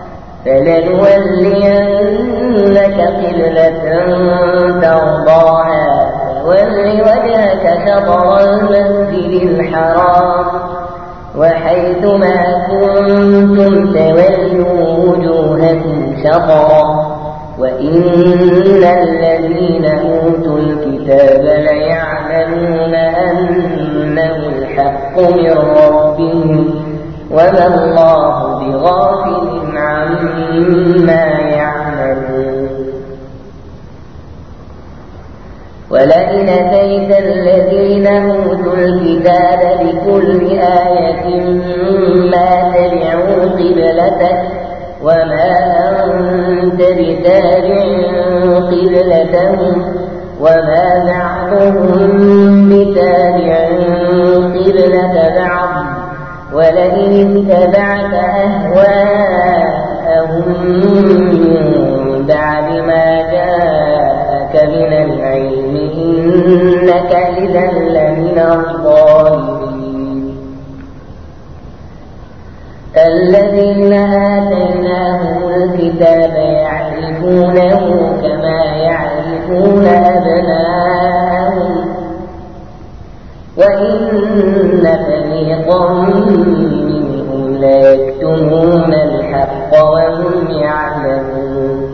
فلنولينك قبلة ترضاها فول وجهك شطر المسجد الحرام وحيث ما كنتم تولوا وجوهكم شطرا وإن الذين أوتوا الكتاب ليعلمون أنه الحق من ربهم وما الله بغافل عما يعملون ولئن أتيت الذين أوتوا الكتاب بكل آية ما تبعوا قبلتك وما أنت بتابع قبلتهم وما بعضهم بتابع قبلة بعض ولئن اتبعت أهواءهم من بعد ما جاءك من العلم إنك إذا لمن الظالمين الذين آتيناهم الكتاب يعرفونه كما يعرفون أبناءهم وإن فريقا منهم ليكتمون الحق وهم يعلمون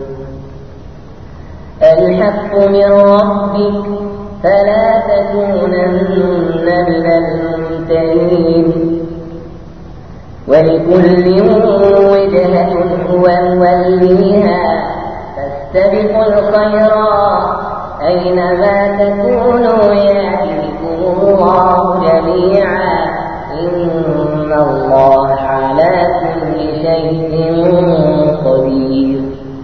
الحق من ربك فلا تكونن من الممتنين ولكل وجهة هو موليها فاستبقوا الخيرات أينما تكونوا يأتيكم الله جميعا إن الله على كل شيء قدير.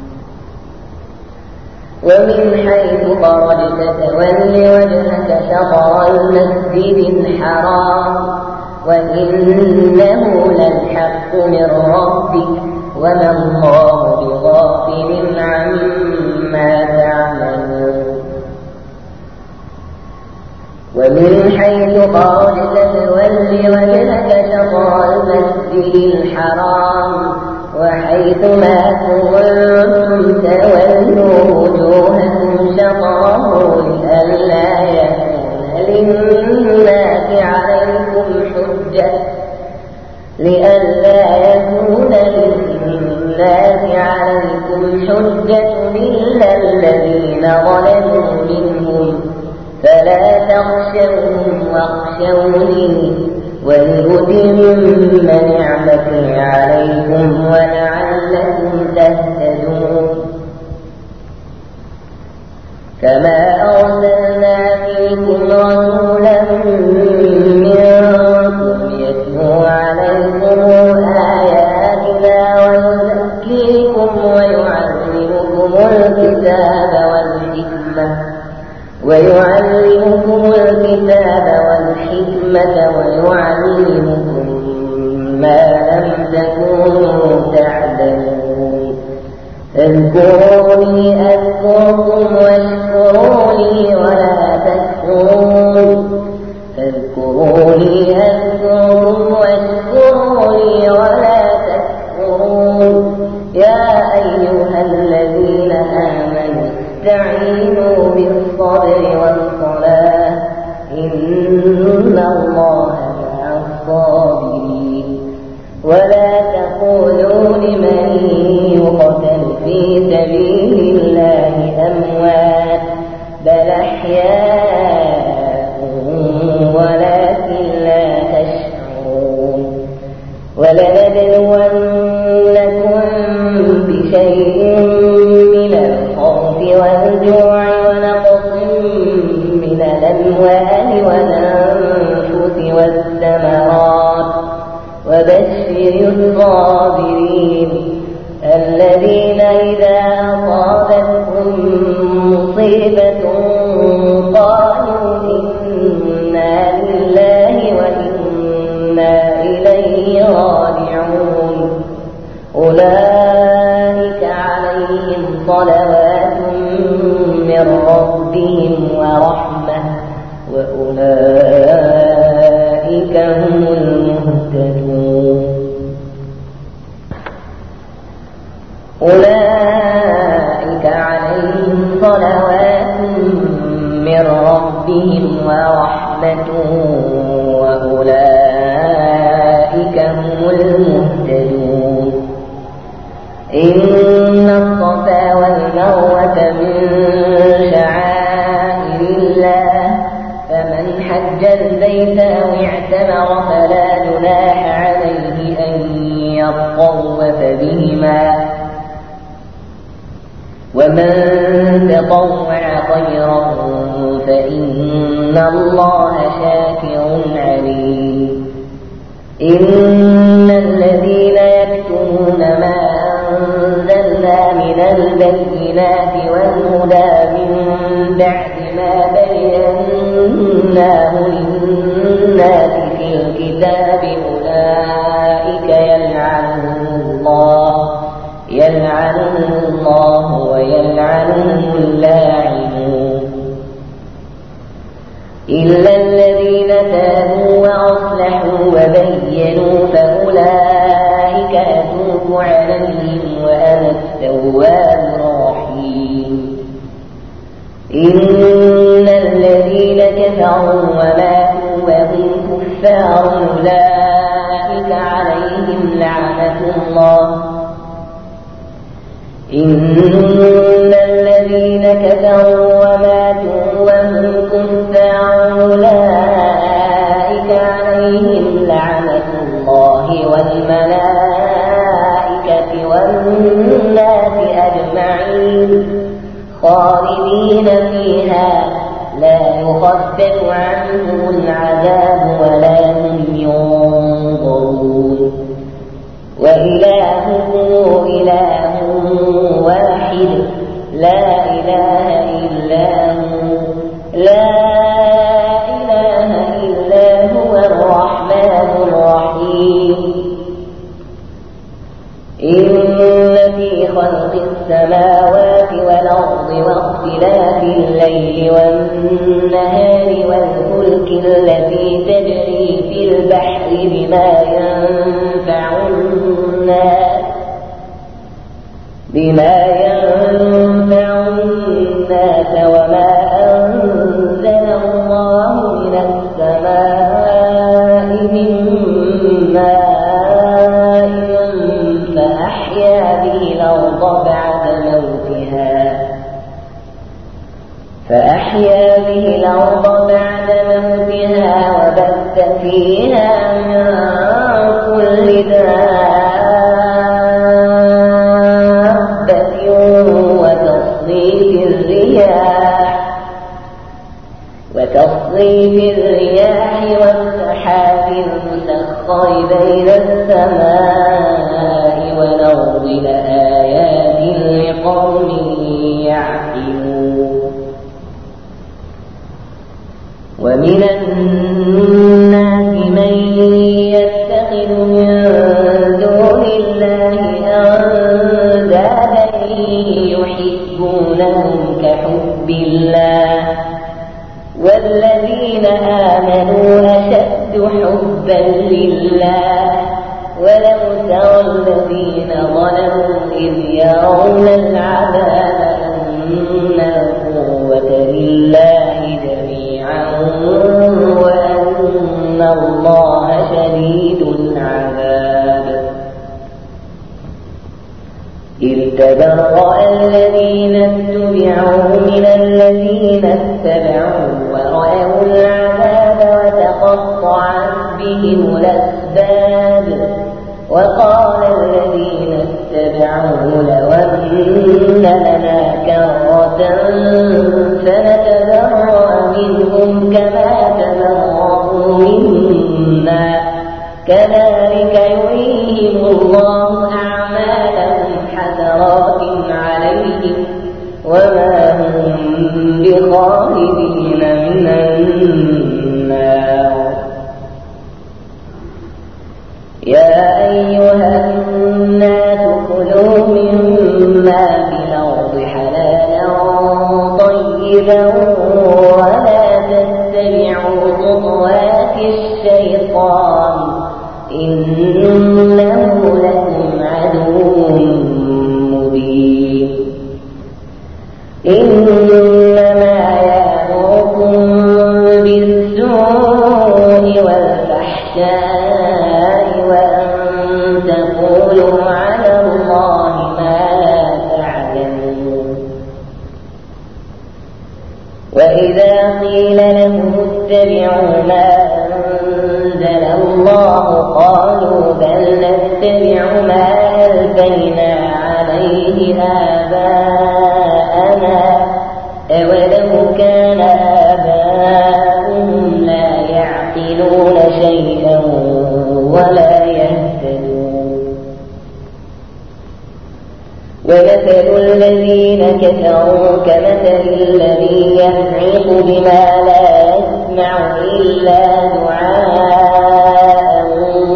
ومن حيث خرجت فول وجهك شطر المسجد الحرام وإنه للحق من ربك وما الله بغافل عما تعملون. ومن حيث خرجت فول وجهك شطر المسجد الحرام وحيث ما كنتم تولوا وجوهكم شطره لئلا يكون للناس عليكم حجة لئلا يكون للناس عليكم حجة إلا الذين ظلموا منهم فلا تخشوهم واخشوني ولأتم نعمتي عليكم ولعلكم تهتدون. كما أرسلنا فيكم رسولا منكم يتلو عليكم آياتنا ويزكيكم ويعلمكم الكتاب والحكمة ويعلمكم الكتاب والحكمة ويعلمكم ما لم تكونوا تعلمون. اذكروني أذكركم واشكروا لي ولا تكفرون. اذكروني أذكركم واشكروا لي ولا تكفرون. يا أيها الذين آمنوا استعينوا بالصبر والصلاة إن الله مع الصابرين. ولا تقولوا لمن يقتل في سبيل الله أموات بل أحياء ولكن لا تشعرون. ولنبلونكم بشيء من الخوف والجوع ونقص من الأموال والأنفس والثمرات وبشر الصابرين الذين إذا أصابتهم مصيبة قالوا إنا لله وإنا إليه راجعون. أولئك عليهم صلوات من ربهم ورحمة وأولئك هم المهتدون. أولئك عليهم صلوات من ربهم ورحمة وأولئك هم المهتدون. إن الصفا والمروة من شعائر الله فمن حج البيت أو اعتمر فلا جناح عليه أن يطوف بهما ومن تطوع خيرا فإن الله شاكر عليم. إن الذين يكتمون ما أنزلنا من البينات والهدى من بعد ما بيناه للناس في الكتاب أولئك يلعنهم الله يلعنهم الله ويلعنهم اللاعنون إلا الذين تابوا وأصلحوا وبينوا فأولئك أتوب عليهم وأنا التواب الرحيم. إن الذين كفروا وماتوا وهم كفار أولئك عليهم لعنة الله إن الذين كفروا وماتوا وهم كفار أولئك عليهم لعنة الله والملائكة والناس أجمعين خالدين فيها لا يخفف عنهم العذاب ولا هم ينظرون. ينصرون وإلهكم إله واحد لا إله إلا هو لا إله إلا هو الرحمن الرحيم إن في خلق السماوات والأرض واختلاف الليل والنهار والفلك التي تجري في البحر بما ينفع الناس بما ينفع الناس وما أنزل الله من السماء من ماء فأحيا به الأرض بعد موتها فأحيا به الأرض بعد موتها وبث فيها من كل دابة وتصريف الرياح وتصريف الرياح والسحاب المسخر بين السماء والأرض لآيات لقوم يعقلون ومن الناس من يتخذ من دون الله أندادا يحبونهم كحب الله والذين آمنوا أشد حبا لله ولو ترى الذين ظلموا إذ يرون العذاب أن القوة لله جميعا وأن الله شديد العذاب إذ تبرأ الذين اتبعوا من الذين اتبعوا ورأوا العذاب وتقطعت بهم الأسباب وقال الذين اتبعوا لو أن لنا كرة فنتبرأ منهم كما تبرأوا منا كذلك يريهم الله أعمالهم حسرات عليهم وما هم بخالدين من النار يا أيها الناس كلوا مما في الأرض حلالا طيبا ولا تتبعوا خطوات الشيطان إنه لكم عدو مبين إنما يأمركم بالسوء والفحشاء وأن تقولوا على الله ما لا تعلمون وإذا قيل لهم اتبعوا ما أنزل الله قالوا بل نتبع ما ألفينا عليه آباءنا أولو كان آباؤهم لا يعقلون شيئا ولا يهتدون ومثل الذين كفروا كمثل الذي ينعق بما لا يسمع إلا دعاء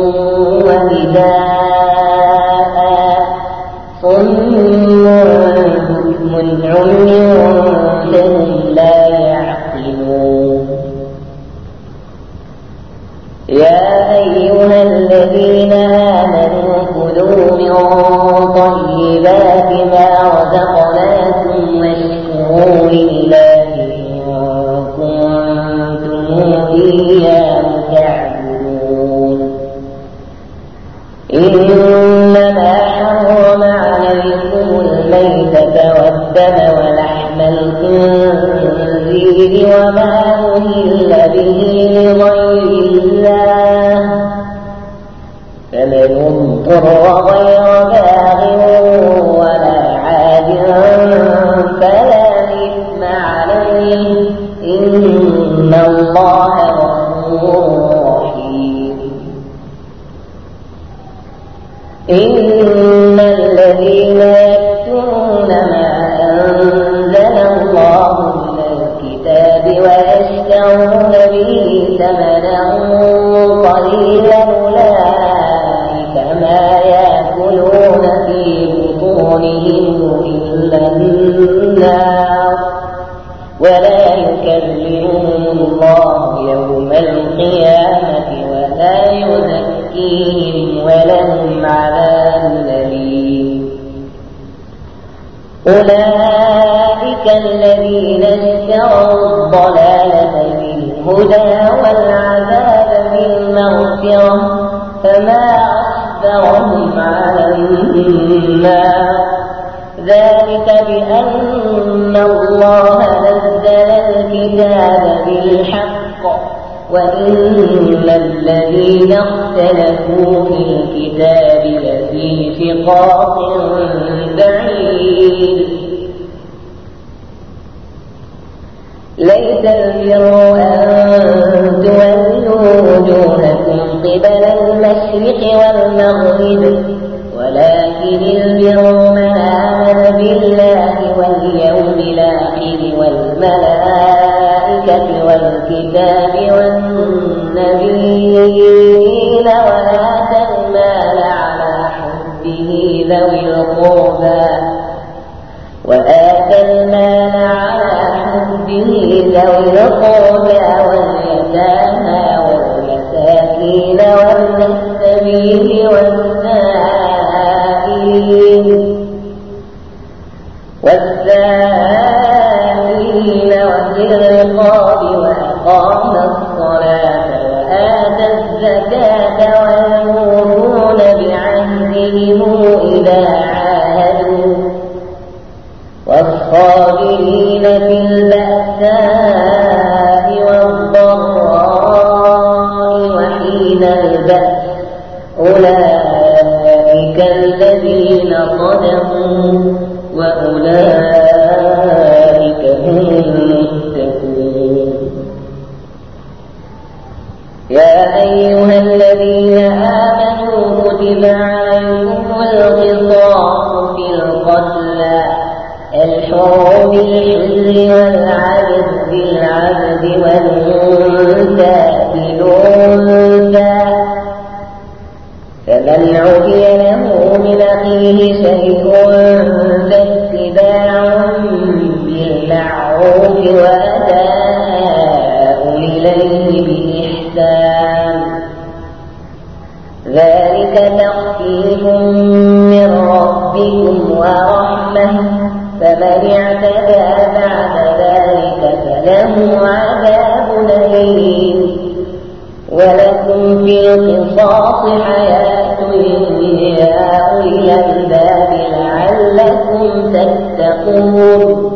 ونداء صم بكم عمي فهم لا يعقلون يا أيها الذين آمنوا كلوا من طيبات ما رزقناكم واشكروا لله إن كنتم إياه تعبدون إنما حرم عليكم الميتة والدم ولحم الخنزير وما أهل به لغير الله فمن اضطر غير باغ ولا عاد فلا إثم عليه إن. إن الله غفور رحيم. الذين يكتمون ما أنزل الله من الكتاب ويشترون به ثمنا قليلا أولئك ما يأكلون في بطونهم إلا النار ولا يكلمهم الله يوم القيامة ولا يزكيهم ولهم عذاب أليم. أولئك الذين اشتروا الضلالة بالهدى والعذاب بالمغفرة فما أصبرهم على النار ذلك بأن الله نزل الكتاب بالحق وإن الذين اختلفوا في الكتاب لفي شقاق بعيد. ليس البر أن تولوا وجوهكم قبل المشرق والمغرب ولكن البر من آمن بالله واليوم الآخر والملائكة والكتاب والنبيين وآتى المال على حبه ذوي القربى وآتى المال على حبه ذوي القربى واليتامى والمساكين وابن السبيل والسائلين وفي الرقاب وأقام الصلاة وآتى الزكاة والموفون بعهدهم إذا عاهدوا والصابرين في البأساء والضراء وحين البأس أولئك الذين صدقوا وأولئك هم المتقون. يا أيها الذين آمنوا كتب عليكم القصاص في القتلى الحر بالحر والعبد بالعبد والأنثى بالأنثى فمن عفي له من أخيه شيء فاتباع بالمعروف وأداء إليه بإحسان ذلك تخفيف من ربكم ورحمة فمن اعتدى بعد ذلك فله عذاب أليم. ولكم في القصاص حياة يا أولي الألباب لعلكم تتقون.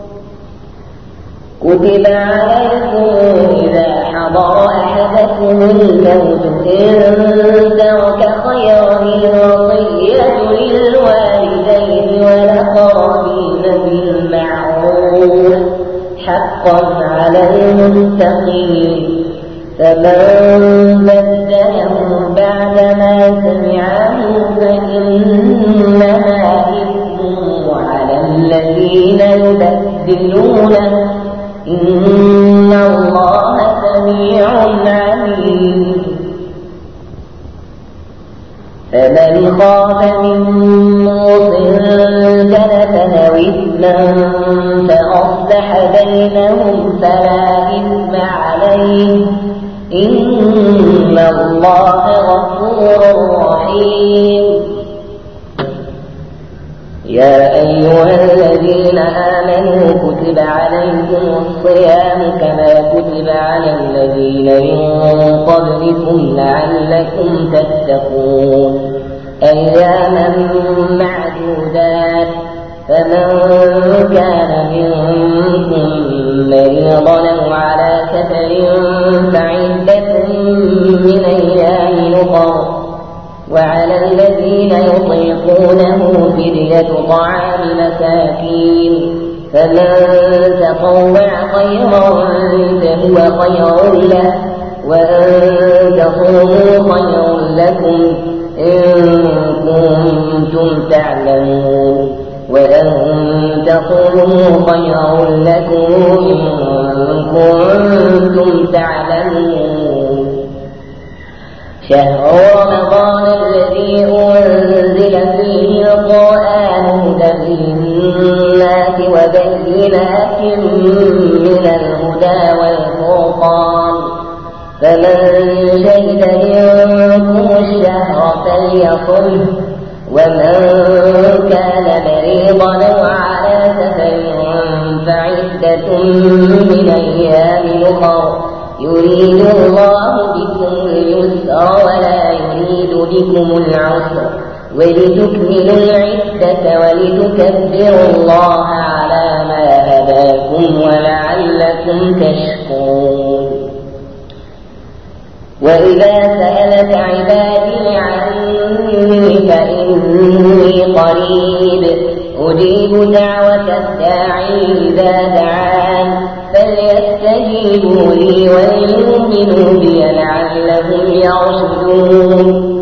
كتب عليكم إذا حضر أحدكم الموت إن ترك خيرا الوصية للوالدين والأقربين بالمعروف حقا على المتقين. فمن بدله بعدما سمعه فإنما إثمه على الذين يبدلونه إن الله سميع عليم. فمن خاف من موص جنفا أو إثما فأصلح بينهم فلا إثم عليه إن الله غفور رحيم. يا أيها الذين آمنوا كتب عليكم الصيام كما كتب على الذين من قبلكم لعلكم تتقون أياما معدودات فمن كان منكم مريضا أو على سفر فعدة من أيام أخر وعلى الذين يطيقونه فدية طعام مساكين فمن تطوع خيرا فهو خير له وأن تصوموا خير لكم إن كنتم تعلمون وأن تقولوا خير لكم إن كنتم تعلمون شهر رمضان الذي أنزل فيه القرآن هدى للناس وبينات من الهدى والفرقان فمن شهد منكم الشهر فليصمه ومن كان مريضا أو على سفر فعدة من أيام أخر يريد الله بكم اليسر ولا يريد بكم العسر ولتكملوا العدة ولتكبروا الله على ما هداكم ولعلكم تشكرون وإذا سألك عبادي عني فإني قريب أجيب دعوة الداعي إذا دعان فليستجيبوا لي وليؤمنوا بي لعلهم يرشدون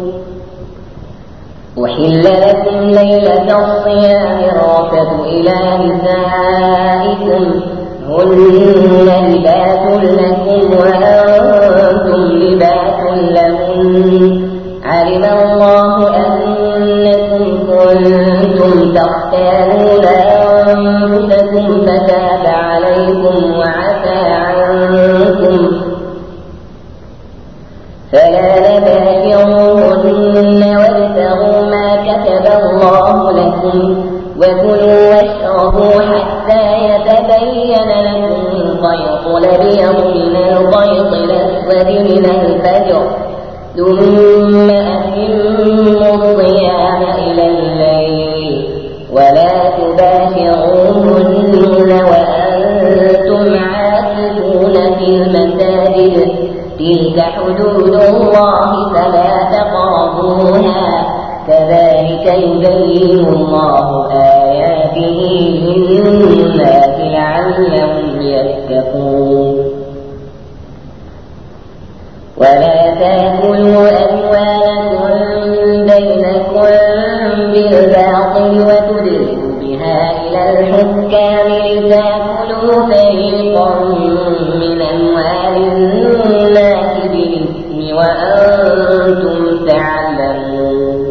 أحل لكم ليلة الصيام الرفث إلى نسائكم هن لباس لكم وأنتم لباس لهن علم الله أنكم كنتم تختانون أنفسكم فتاب عليكم وعفى عنكم فلا نباشروهن وابتغوا ما كتب الله لكم وكلوا واشربوا حتى يتبين لكم الخيط الأبيض من الخيط الأسود من الفجر ثم أتموا الصيام إلى الليل ولا تباشروهن وأنتم عاكفون في المساجد تلك حدود الله فلا تقربوها كذلك يبين الله آياته للناس لعلهم يتقون ولا تأكلوا أموالكم بينكم بالباطل وتدلوا بها إلى الحكام لتأكلوا فريقا من أموال الناس بالإثم وأنتم تعلمون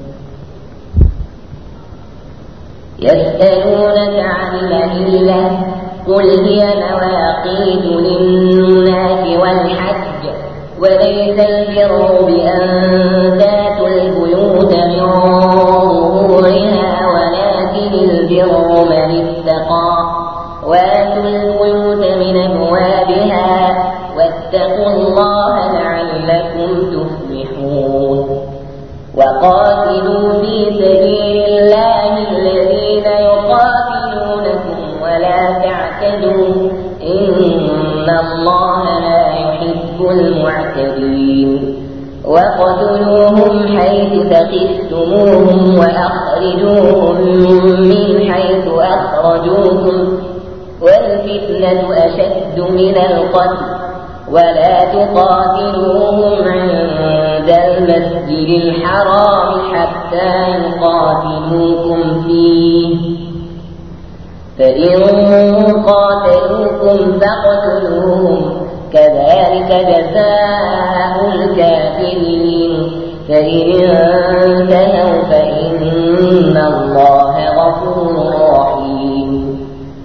يسألونك عن الأهلة قل هي مواقيت للناس والحج وليس البر بأن تاتوا البيوت من ظهورها ولكن البر من اتقى واتوا البيوت من أبوابها واتقوا الله لعلكم تفلحون وقاتلوا في سبيل الله الذين يقاتلونكم ولا تعتدوا إن الله لا يحب المعتدين وقتلوهم حيث ثقفتموهم وأخرجوهم من حيث أخرجوكم والفتنة أشد من القتل ولا تقاتلوهم عند المسجد الحرام حتى يقاتلوكم فيه فإن قاتلوكم فاقتلوهم كذلك جزاء الكافرين فإن انتهوا فإن الله غفور رحيم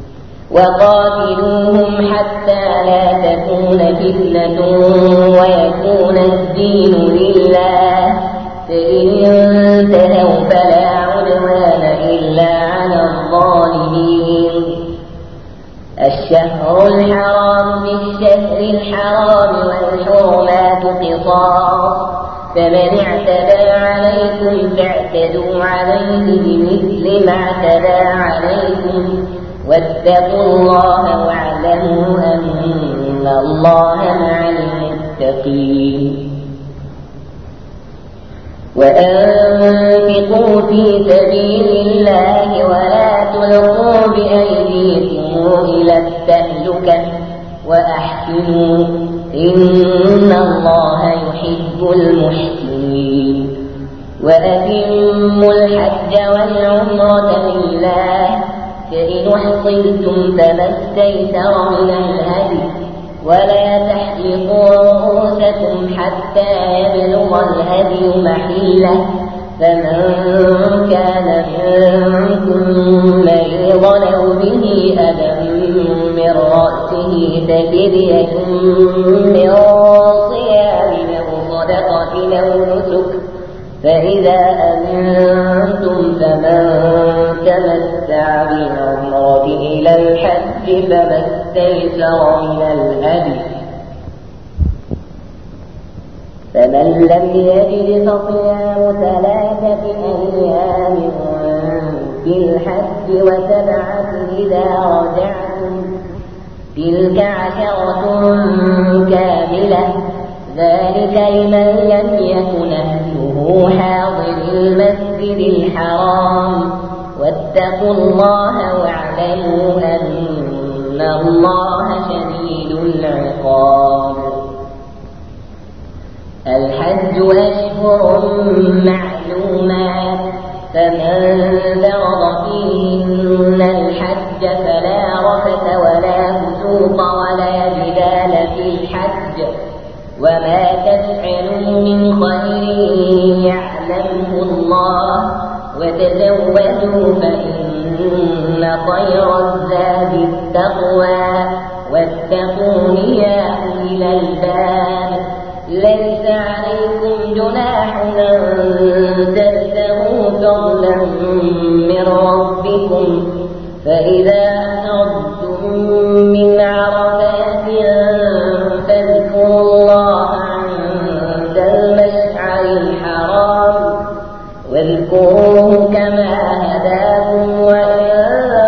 وقاتلوهم حتى لا تكون فتنة ويكون الدين لله فإن انتهوا فلا عدوان إلا على الظالمين الشهر الحرام بالشهر الحرام والحرمات قصاص فمن اعتدى عليكم فاعتدوا عليه بمثل ما اعتدى عليكم واتقوا الله واعلموا أن الله مع المتقين وأنفقوا في سبيل الله ولا تلقوا بأيديكم إلى التهلكة وأحسنوا إن الله يحب المحسنين وأتموا الحج والعمرة لله فإن أحصرتم فما استيسر من الهدي ولا تحلقوا رؤوسكم حتى يبلغ الهدي محله فمن كان منكم مريضا أو به أذى من رأسه ففدية من صيام أو صدقة أو نسك فإذا أمنتم فمن تمتع بالعمرة إلى الحج فما استيسر من الهدي فمن لم يجد فصيام ثلاثة أيام في الحج وسبعة إذا رجعتم تلك عشرة كاملة ذلك لمن لم يكن أهله حاضر المسجد الحرام واتقوا الله واعلموا أن الله شديد العقاب. الحج أشهر معلومات فمن فرض فيهن الحج فلا رفث ولا فسوق ولا جدال في الحج وما تفعلوا من خير يعلمه الله وتزودوا فإن خير الزاد التقوى واتقون يا أولي الألباب ليس عليكم جناح أن تبتغوا فضلا من ربكم فإذا أفضتم من عرفات فاذكروا الله عند المشعر الحرام واذكروه كما هداكم وإن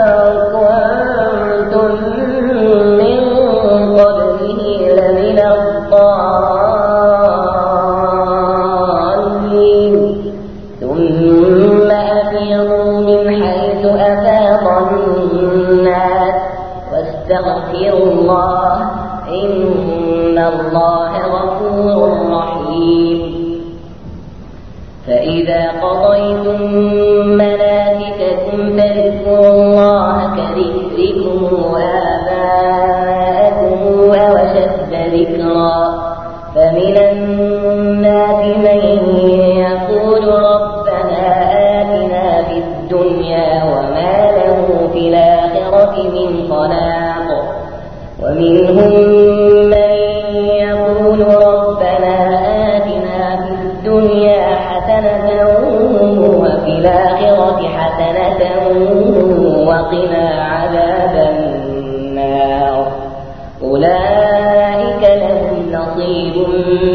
كنتم من قبله لمن الضالين ثم أفيضوا من حيث أفاض الناس واستغفروا الله إن الله غفور رحيم. فإذا قضيتم مناسككم فاذكروا الله كذكركم آباءكم أو أشد ذكرا فمن الناس من يقول ربنا آتنا في الدنيا وما له في الآخرة من خلاق ومنهم من يقول ربنا آتنا في الدنيا حسنة وفي الآخرة حسنة وقنا عذاب النار أولئك لهم نصيب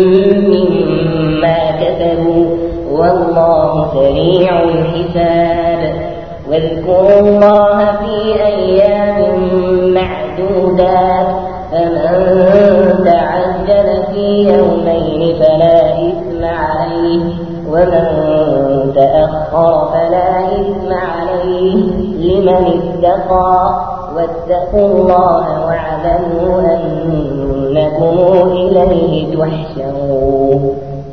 مما كسبوا والله سريع الحساب. واذكروا الله في أيام معدودات فمن تعجل في يومين فلا إثم عليه ومن تأخر فلا إثم عليه لمن اتقى واتقوا الله واعلموا أنكم إليه تحشرون.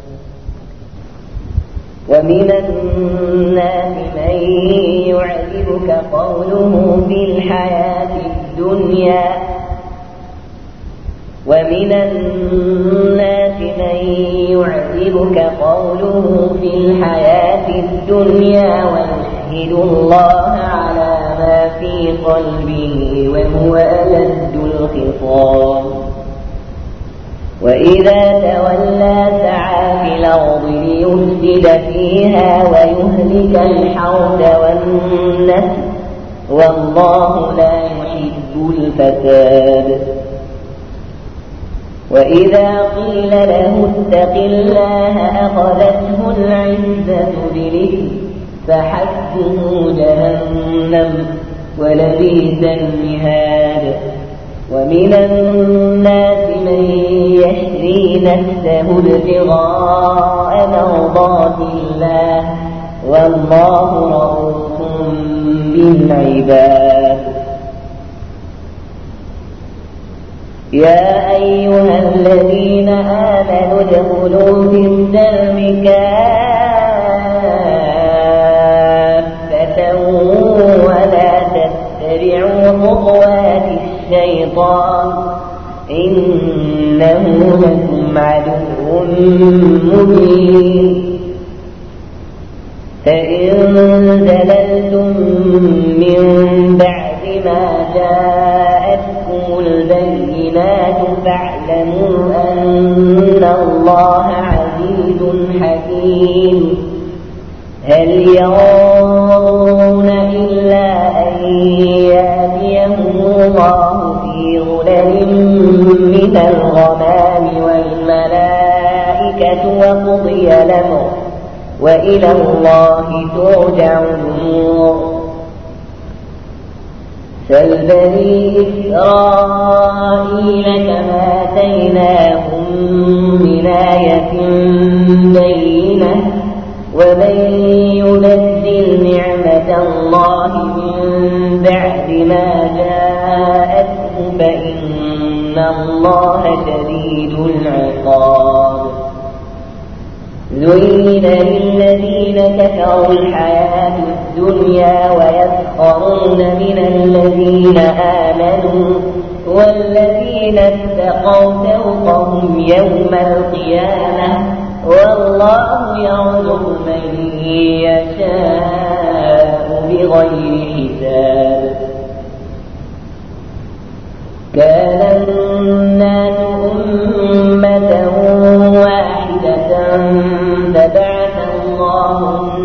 ومن الناس من يعجبك قوله في الحياة الدنيا ومن الناس من يعجبك قوله في الحياة الدنيا ويشهد الله على ما في قلبه وهو ألد الخصام وإذا تولى سعى في الأرض ليفسد فيها ويهلك الحرث والنسل والله لا يحب الفساد. وإذا قيل له اتق الله أخذته العزة بالإثم فحسبه جهنم ولبئس المهاد. ومن الناس من يشري نفسه ابتغاء مرضات الله والله رؤوف بالعباد. يا أيها الذين آمنوا ادخلوا في السلم كافة إنه لكم عدو مبين فإن زللتم من بعد ما جاءتكم البينات فاعلموا أن الله عزيز حكيم هل يرون إلا أن يأتيهم الله في ظلل من الغمام والملائكة وقضي الأمر وإلى الله ترجع الأمور سل بني إسرائيل كما آتيناهم من آية بينة ومن يبدل نعمة الله من بعد ما جاءته فإن الله شديد العقاب زين للذين كفروا الحياة الدنيا ويسخرون من الذين آمنوا والذين اتقوا فوقهم يوم القيامة والله يرزق من يشاء بغير حساب كان الناس أمة واحدة فبعث الله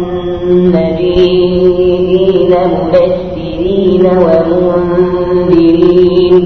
النبيين مبشرين ومنذرين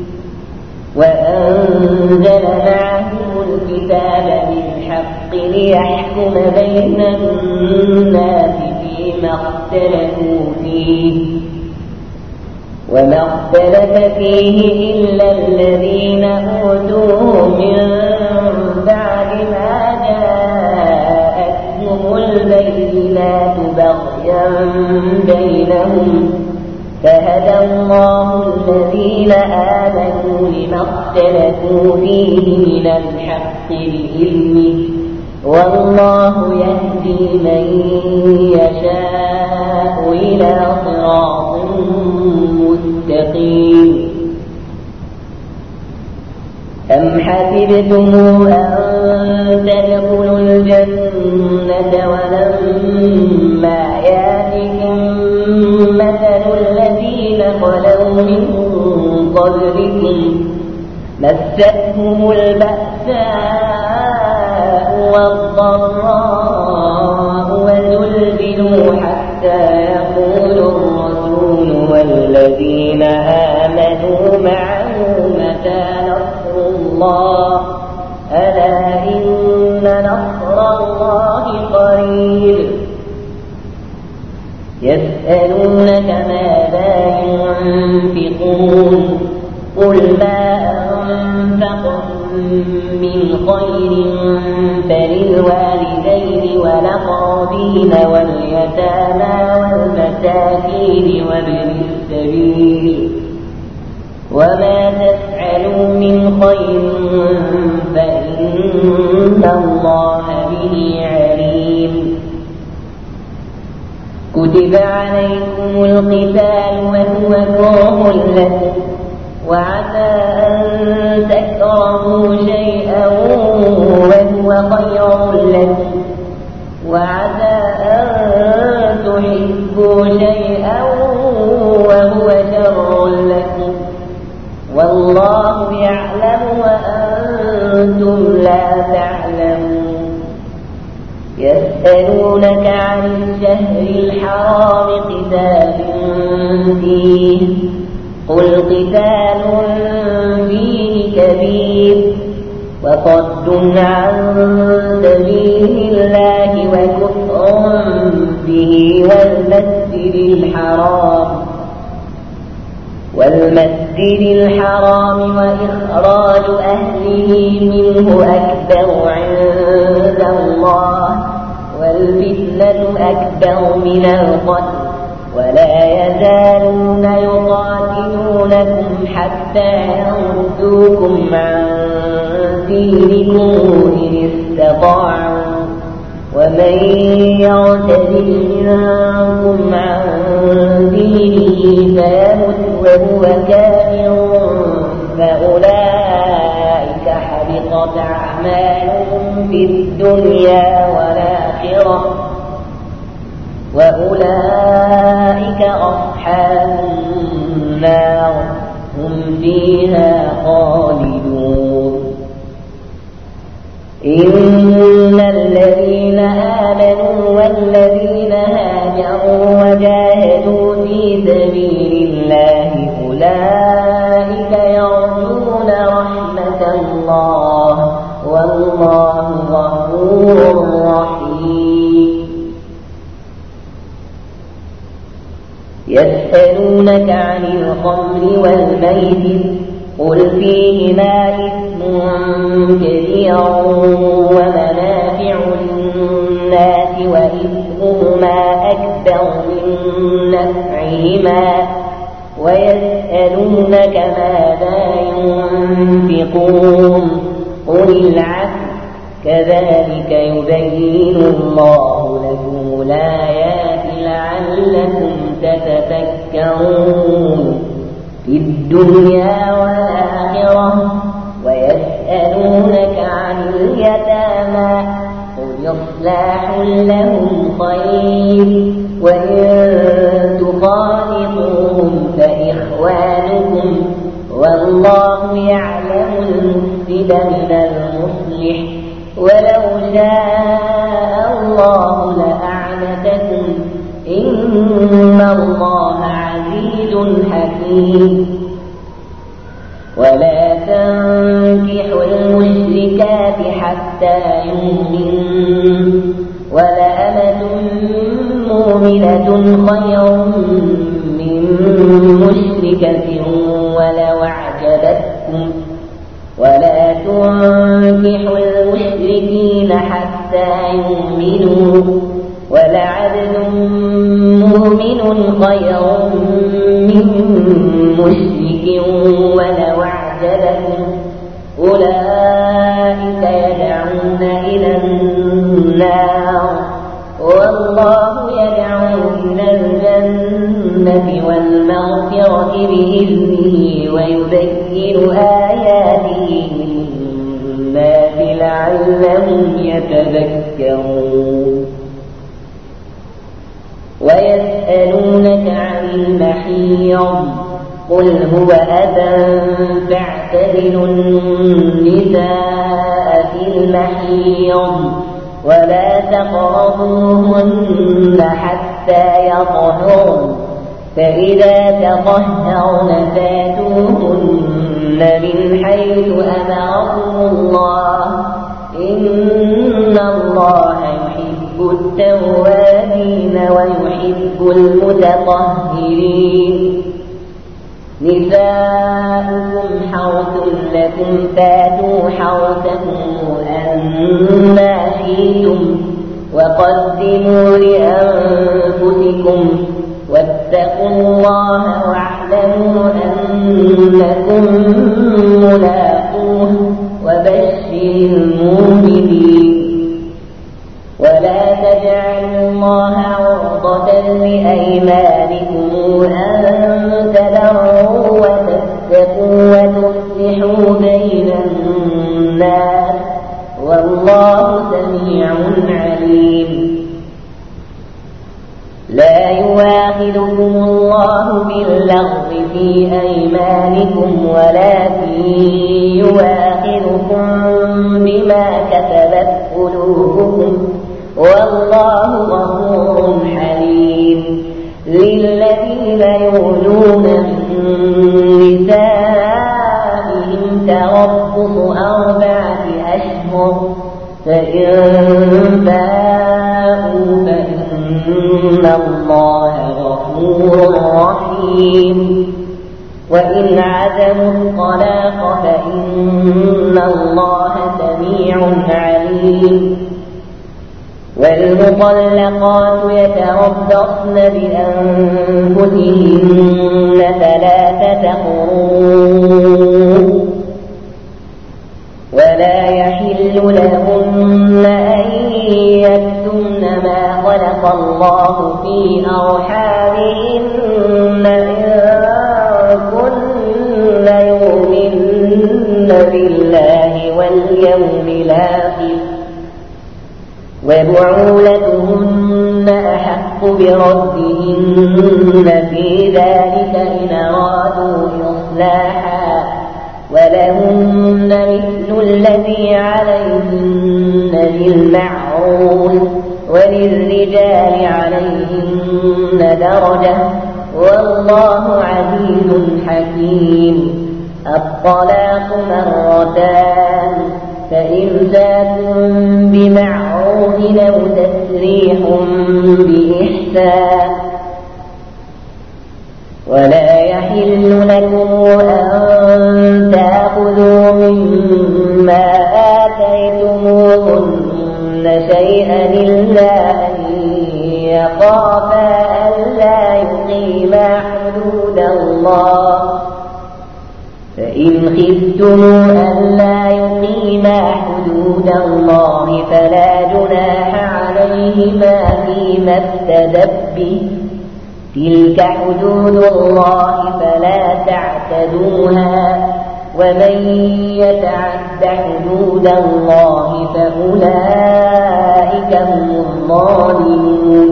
وأنزل معهم الكتاب بالحق ليحكم بين الناس فيما اختلفوا فيه وما اختلف فيه إلا الذين أوتوه من بعد ما جاءتهم البينات بغيا بينهم فهدى الله الذين آمنوا لما اختلفوا فيه من الحق بإذنه والله يهدي من يشاء إلى صراط مستقيم أم حسبتم أن تدخلوا الجنة ولما يأتكم مثل الذين خلوا من قبلكم مستهم البأساء والضراء وزلزلوا حتى يقول الرسول والذين آمنوا معه متى نصر الله ألا إن نصر الله قريب يسألونك ماذا ينفقون قل ما أنفقتم من خير فللوالدين والأقربين واليتامى والمساكين وابن السبيل وما تفعلوا من خير فإن الله به عليم كتب عليكم القتال وهو كره لكم وعسى أن تكرهوا شيئا وهو خير لكم وعسى أن تحبوا شيئا وهو شر لكم والله يعلم وأنتم لا تعلمون يسألونك عن الشهر الحرام قتال فيه قل قتال فيه كبير وصد عن سبيل الله وكفر به والمسجد الحرام والمسجد الحرام وإخراج أهله منه أكبر عند الله والفتنة أكبر من القتل ولا يزالون يقاتلونكم حتى يردوكم عن دينكم إن استطاعوا ومن يرتد منكم عن دينه فيمت وهو كافر فأولئك الدنيا والآخرة وأولئك أصحاب النار هم فيها خالدون. إن الذين آمنوا والذين هاجروا وجاهدوا في سبيل الله أولئك يرجون رحمة الله والله غفور رحيم. يسألونك عن الخمر والميسر قل فيهما إثم كبير ومنافع للناس وإثمهما أكبر من نفعهما ويسألونك ماذا ينفقون قل العفو كذلك يبين الله لكم الآيات لعلكم تتفكرون في الدنيا والآخرة. ويسألونك عن اليتامى قل إصلاح لهم خير وإن تخالطوهم فإخوانكم والله يعلم المفسد من المصلح ولو شاء الله لأعنتكم إن الله عزيز حكيم. ولا تنكحوا المشركات حتى يؤمنوا ولأمة مؤمنة خير من مشركة ولو أعجبتكم ولا تنكحوا المشركين حتى يؤمنوا ولعبد مؤمن خير من مشرك ولو أعجبكم أولئك يدعون إلى النار والله يدعو إلى الجنة والمغفرة بإذنه ويبين آياته للناس لعلهم يتذكرون. ويسألونك عن المحيض قل هو أذى فاعتزلوا النساء في المحيض ولا تقربوهن حتى يطهرن فإذا تطهرن فاتوهن من حيث أمركم الله إن الله يحب التوابين ويحب المتطهرين. نساؤكم حرث لكم فاتوا حرثكم أنى شئتم وقدموا لأنفسكم واتقوا الله واعلموا أنكم ملاقوه وبشر المؤمنين. ولا تجعلوا الله عرضة لأيمانكم أن تبروا وتتقوا وتصلحوا بين الناس والله سميع عليم. لا يواخذكم الله باللغو في أيمانكم ولكن يواخذكم بما كسبت قلوبكم والله غفور حليم. للذين يؤلون من نسائهم تربص أربعة أشهر فإن باءوا فإن الله غفور رحيم. وإن عزموا الطلاق فإن الله سميع عليم. والمطلقات يتربصن بأنفسهن ثلاثة قروء ولا يحل لهن أن يكتمن ما خلق الله في أرحامهن إن كن يؤمن بالله واليوم الآخر ربهن في ذلك إن أرادوا إصلاحا ولهن مثل الذي عليهن بالمعروف وللرجال عليهن درجة والله عزيز حكيم. الطلاق مرتان فإمساك بمعروف أو تسريح بإحسان ولا يحل لكم أن تأخذوا مما آتيتموهن شيئا إلا أن يخافا ألا يقيما حدود الله فإن خفتم ألا يقيما حدود الله فلا جناح عليهما فيما افتدت به تلك حدود الله فلا تعتدوها ومن يتعد حدود الله فأولئك هم الظالمون.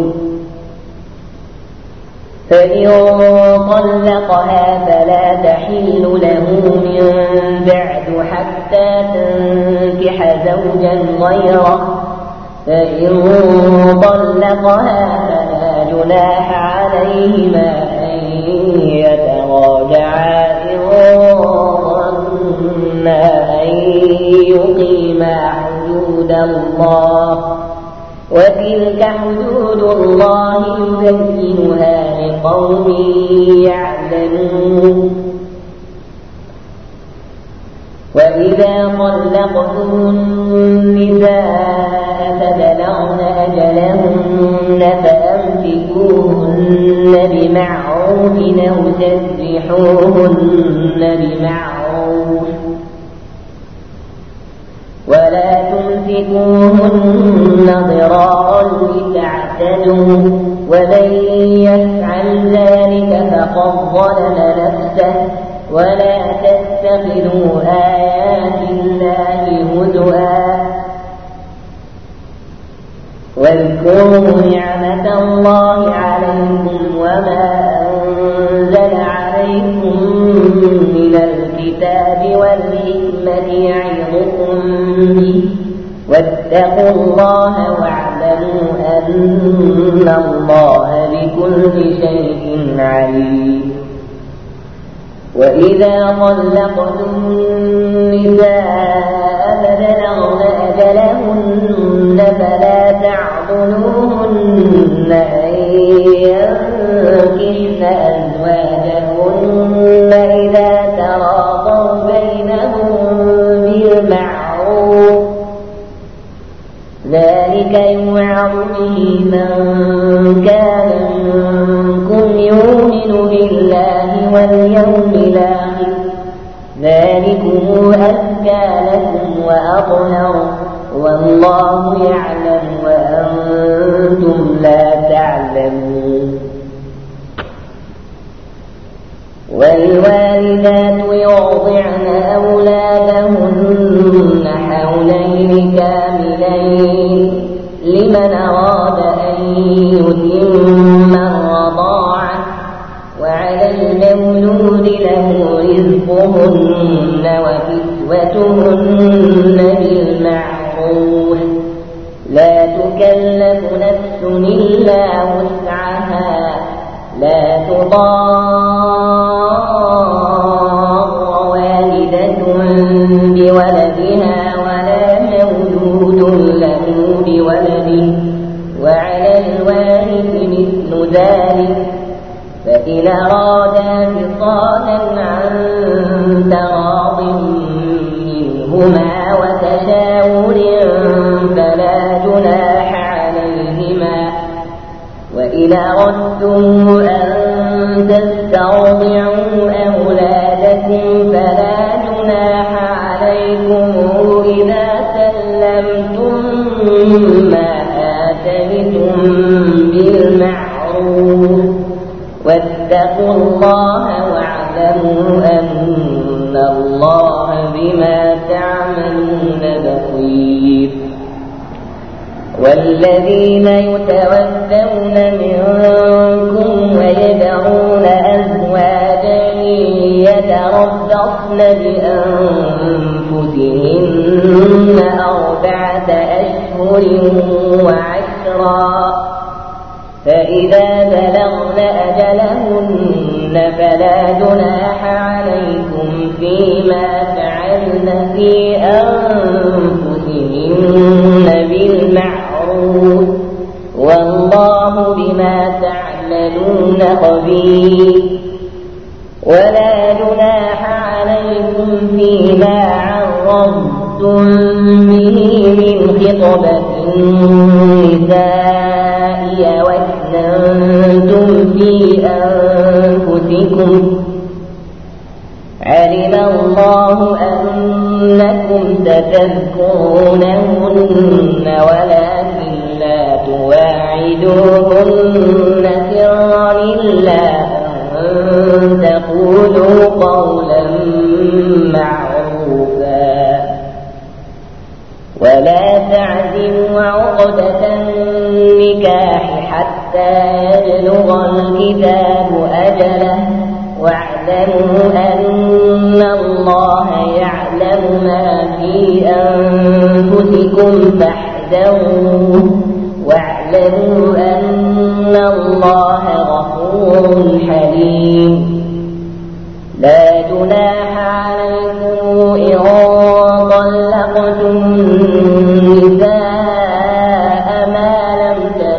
فإن طلقها فلا تحل له من بعد حتى تنكح زوجا غيره فإن طلقها فلا جناح عليهما أن يتراجعا إن ظنا أن يقيما حدود الله وتلك حدود الله يبينها لقوم يعلمون. وإذا طلقتم النساء فبلغن أجلهن فأمسكوهن بمعروف أو تسرحوهن بمعروف ولا تمسكوهن ضرارا لتعتدوا ومن يفعل ذلك فقد ظلم نفسه ولا تتخذوا آيات الله هزؤا واذكروا نعمة الله عليكم وما أنزل عليكم من الكتاب والحكمة يعظكم به واتقوا الله واعلموا أن الله بكل شيء عليم. وإذا طلقتم النساء فبلغن أجلهن فلا تعضلوهن أن ينكحن أزواجهن إذا تراضوا بينهم بالمعروف ذلك يوعظ به من كان منكم يؤمن بالله واليوم الآخر ذلكم أزكى لكم وأطهر والله يعلم وأنتم لا تعلمون. والوالدات يرضعن أولادهن حولين كاملين لمن أراد أن يتم الرضاعة وعلى المولود له رزقهن وكسوتهن بالمعروف لا تكلف نفس إلا وسعها لا تضار والدة بولدها ولا مولود له بولده وعلى الوارث مثل ذلك فإن أرادا فصالا عن تراض منهما وتشاور فلا جناح عليهما. وإن أردتم أن تسترضعوا أولادكم فلا جناح عليكم إذا سلمتم ما آتيتم بالمعروف واتقوا الله واعلموا أن الله بما تعملون بصير. والذين يتوفون منكم ويذرون أزواجا يتربصن بأنفسهن أربعة أشهر وعشرا فإذا بلغن أجلهن فلا جناح عليكم فيما فعلن في أنفسهن بالمعروف والله بما تعملون خبير ولا جناح عليكم فيما عرضتم به من خطبة النساء واكننتم في أنفسكم علم الله أنكم ستذكرونهن ولكن لا تواعدوهن سرا إلا أن تقولوا قولا معروفا ولا تعزموا عقدة النكاح حتى يبلغ الكتاب أجله واعلموا أن الله يعلم ما في أنفسكم فاحذروه واعلموا أن الله غفور حليم لا جناح عليكم إن طلقتم النساء ما لم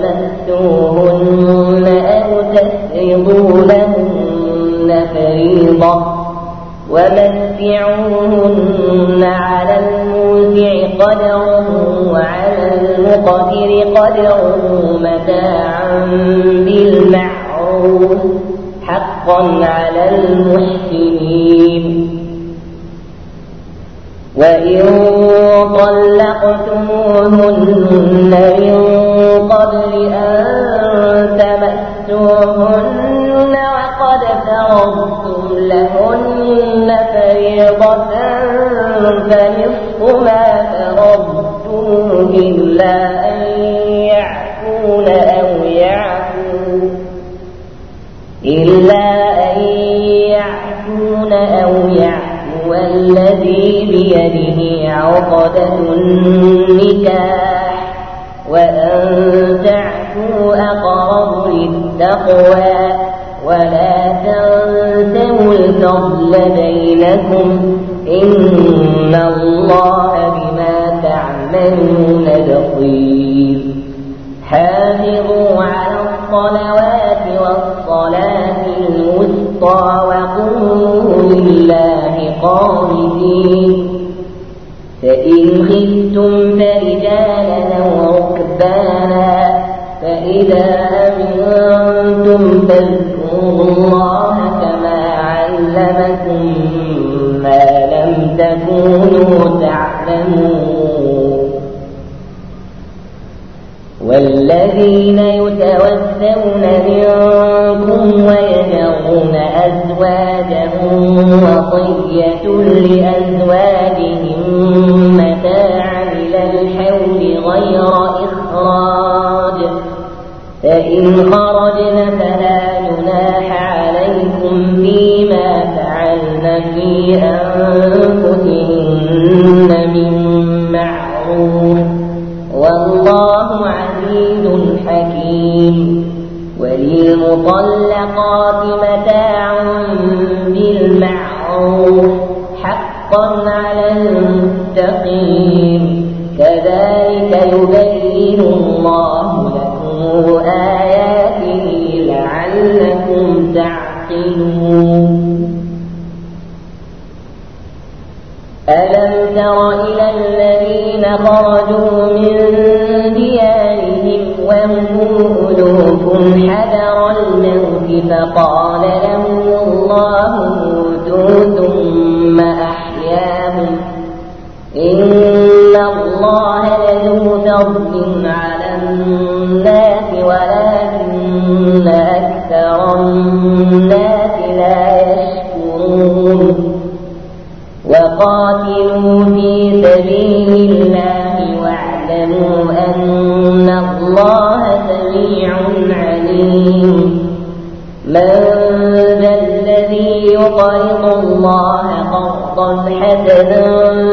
تمسوهن أو تفرضوا لهن فريضة ومتعوهن على الموسع قدره وعلى المقتر قدره متاعا بالمعروف حقا على المحسنين وإن طلقتموهن من قبل أن تمسوهن وقد فرضتم لهن فريضة فنصف ما فرضتم إلا أن يعفون أو يعفوا إلا أن يعفون أو يعفو الذي بيده عقدة النكاح وأن تعفوا أقرب للتقوى ولا تنسوا الفضل بينكم إن الله بما تعملون بصير حافظوا على الصلوات والصلاة الوسطى وقوموا لله قانتين فإن خفتم فرجالا أو ركبانا فإذا أمنتم فاذكروا الله كما علمكم ما لم تكونوا تعلمون والذين يتوفون منكم ويذرون أزواجهم وصية لأزواجهم متاعا إلى الحول غير إخراج فإن خرجن فلا جناح عليكم فيما فعلن في أنفسهن من معروف والله عزيز حكيم وللمطلقات متاع بالمعروف حقا على المتقين كذلك يبين الله لكم آياته لعلكم تعقلون ألم تر إلى الذين خرجوا من ديارهم وهم ألوف حذر الموت فقال لهم الله موتوا ثم أحياهم إن الله لذو فضل على الناس ولكن أكثر الناس لا يشكرون وقاتلوا في سبيل الله واعلموا أن يقرض الله قرضا حسنا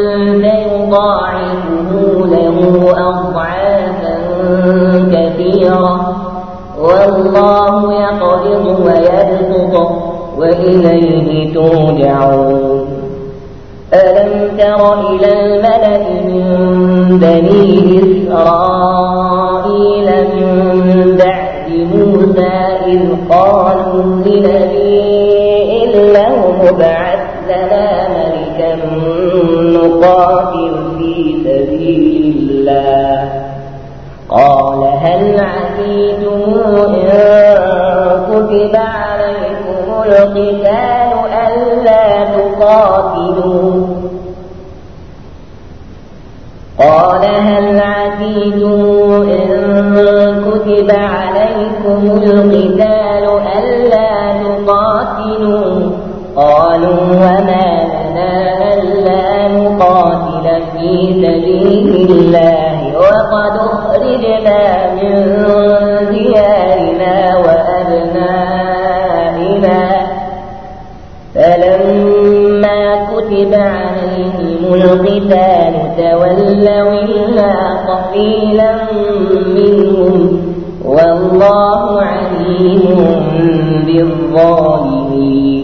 فيضاعفه له أضعافا كثيرة والله يقبض ويبسط وإليه ترجعون. ألم تر إلى الملأ من بني إسرائيل من بعد موسى إذ قالوا لنبي له ابعث لنا ملكا نقاتل في سبيل الله قال هل عسيتم إن كتب عليكم القتال ألا تقاتلوا قال هل عسيتم إن كتب عليكم القتال ألا تقاتلوا قالوا وما لنا ألا نقاتل في سبيل الله وقد أخرجنا من ديارنا وأبنائنا فلما كتب عليهم القتال تولوا إلا قليلا منهم والله عليم بالظالمين.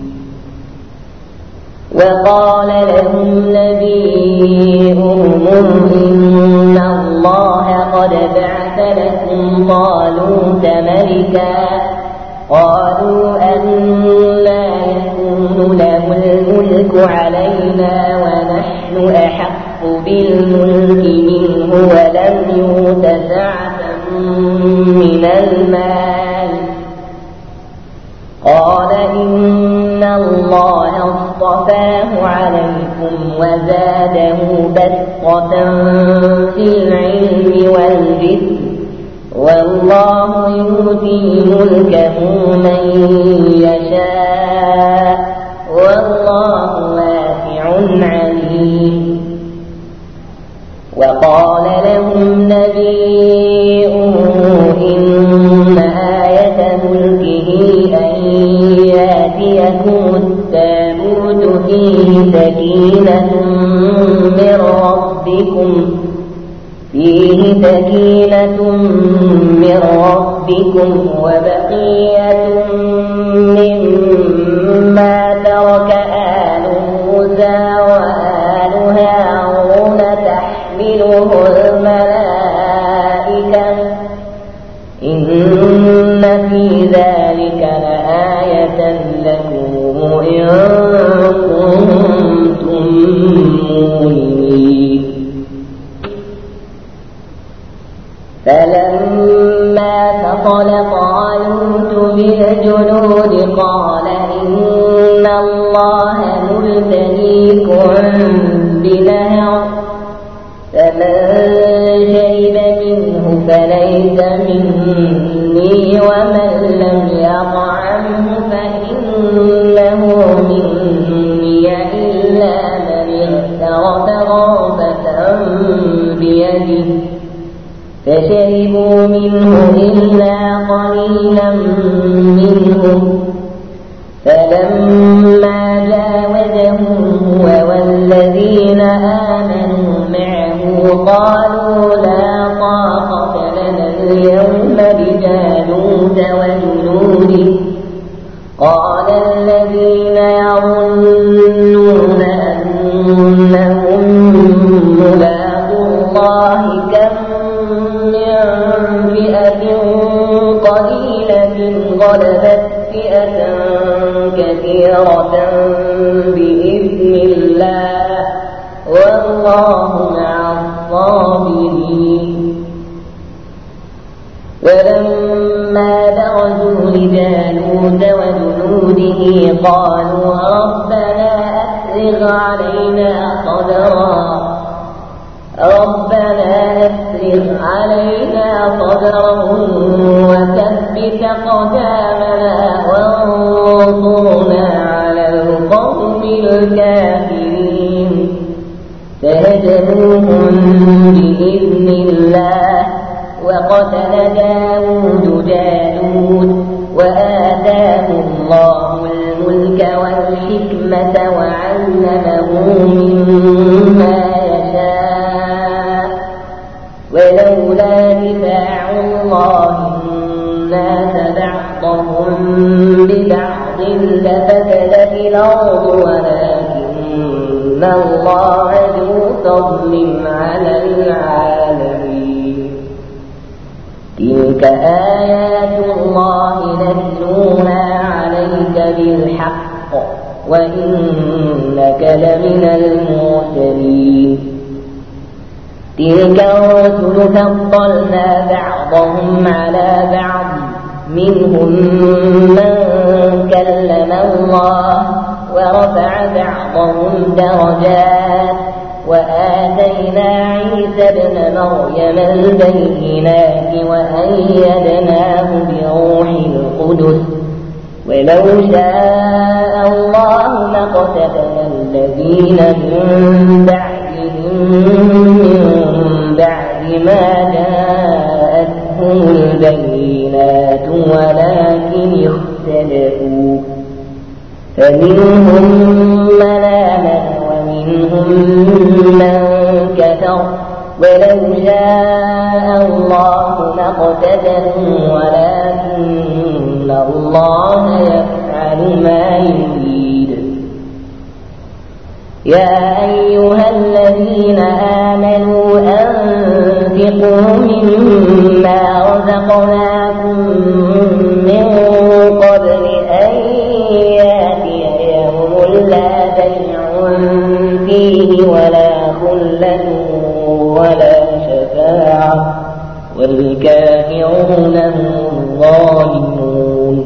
وقال لهم نبيهم إن الله قد بعث لكم طالوت ملكا قالوا أنى يكون له الملك علينا ونحن أحق بالملك منه ولم يؤت سعة من المال قال إن الله اصطفاه عليكم وزاده بسطة في العلم والجسم والله يؤتي ملكه من يشاء والله واسع عليم. وقال لهم نبيهم إن آية ملكه أن يأتيكم التابوت فيه سكينة من ربكم فيه سكينة من ربكم وبقية مما ترك آل موسى وآل هارون تحمله الملائكة إن في ذلك لآية لكم إن كنتم مؤمنين. فلما فصل طالوت بالجنود قال إن الله مبتليكم بنهر فمن شرب منه فليس مني ومن لم يطعمه فإنه مني إلا من اغترف غرفة بيده فشربوا منه إلا قليلا منهم فلما جاوزه هو والذين آمنوا معه قالوا لا طاقة لنا اليوم بجالوت وجنوده قال الذين يظنون أنهم ملاقو الله كم قليلة غلبت فئة كثيرة بإذن الله والله مع الصابرين. ولما برزوا لجالوت وجنوده قالوا ربنا أفرغ علينا صبرا ربنا أفرغ علينا صبرا وثبت أقدامنا وانصرنا على القوم الكافرين. فهزموهم بإذن الله وقتل داود جالوت وآتاه الله الملك والحكمة وعلمه مما يشاء ولولا دفاع الله الناس بعضهم ببعض لفسدت الأرض ولكن الله ذو فضل على العالمين تلك آيات الله نتلوها عليك بالحق وإنك لمن المرسلين تلك الرسل فضلنا بعضهم على بعض منهم من كلم الله ورفع بعضهم درجات وآتينا عيسى ابن مريم البينات وأيدناه بروح القدس ولو شاء الله ما اقتتل الذين من بعدهم من بعد ما جاءتهم البينات ولكن اختلفوا فمنهم من آمن ومنهم من كفر ولو شاء الله ما اقتتلوا ولكن الله يفعل ما يريد يا أيها الذين آمنوا أنفقوا مما رزقناكم من قبل أن يأتي يوم لا بيع فيه ولا خلة ولا شفاعة والكافرون هم الظالمون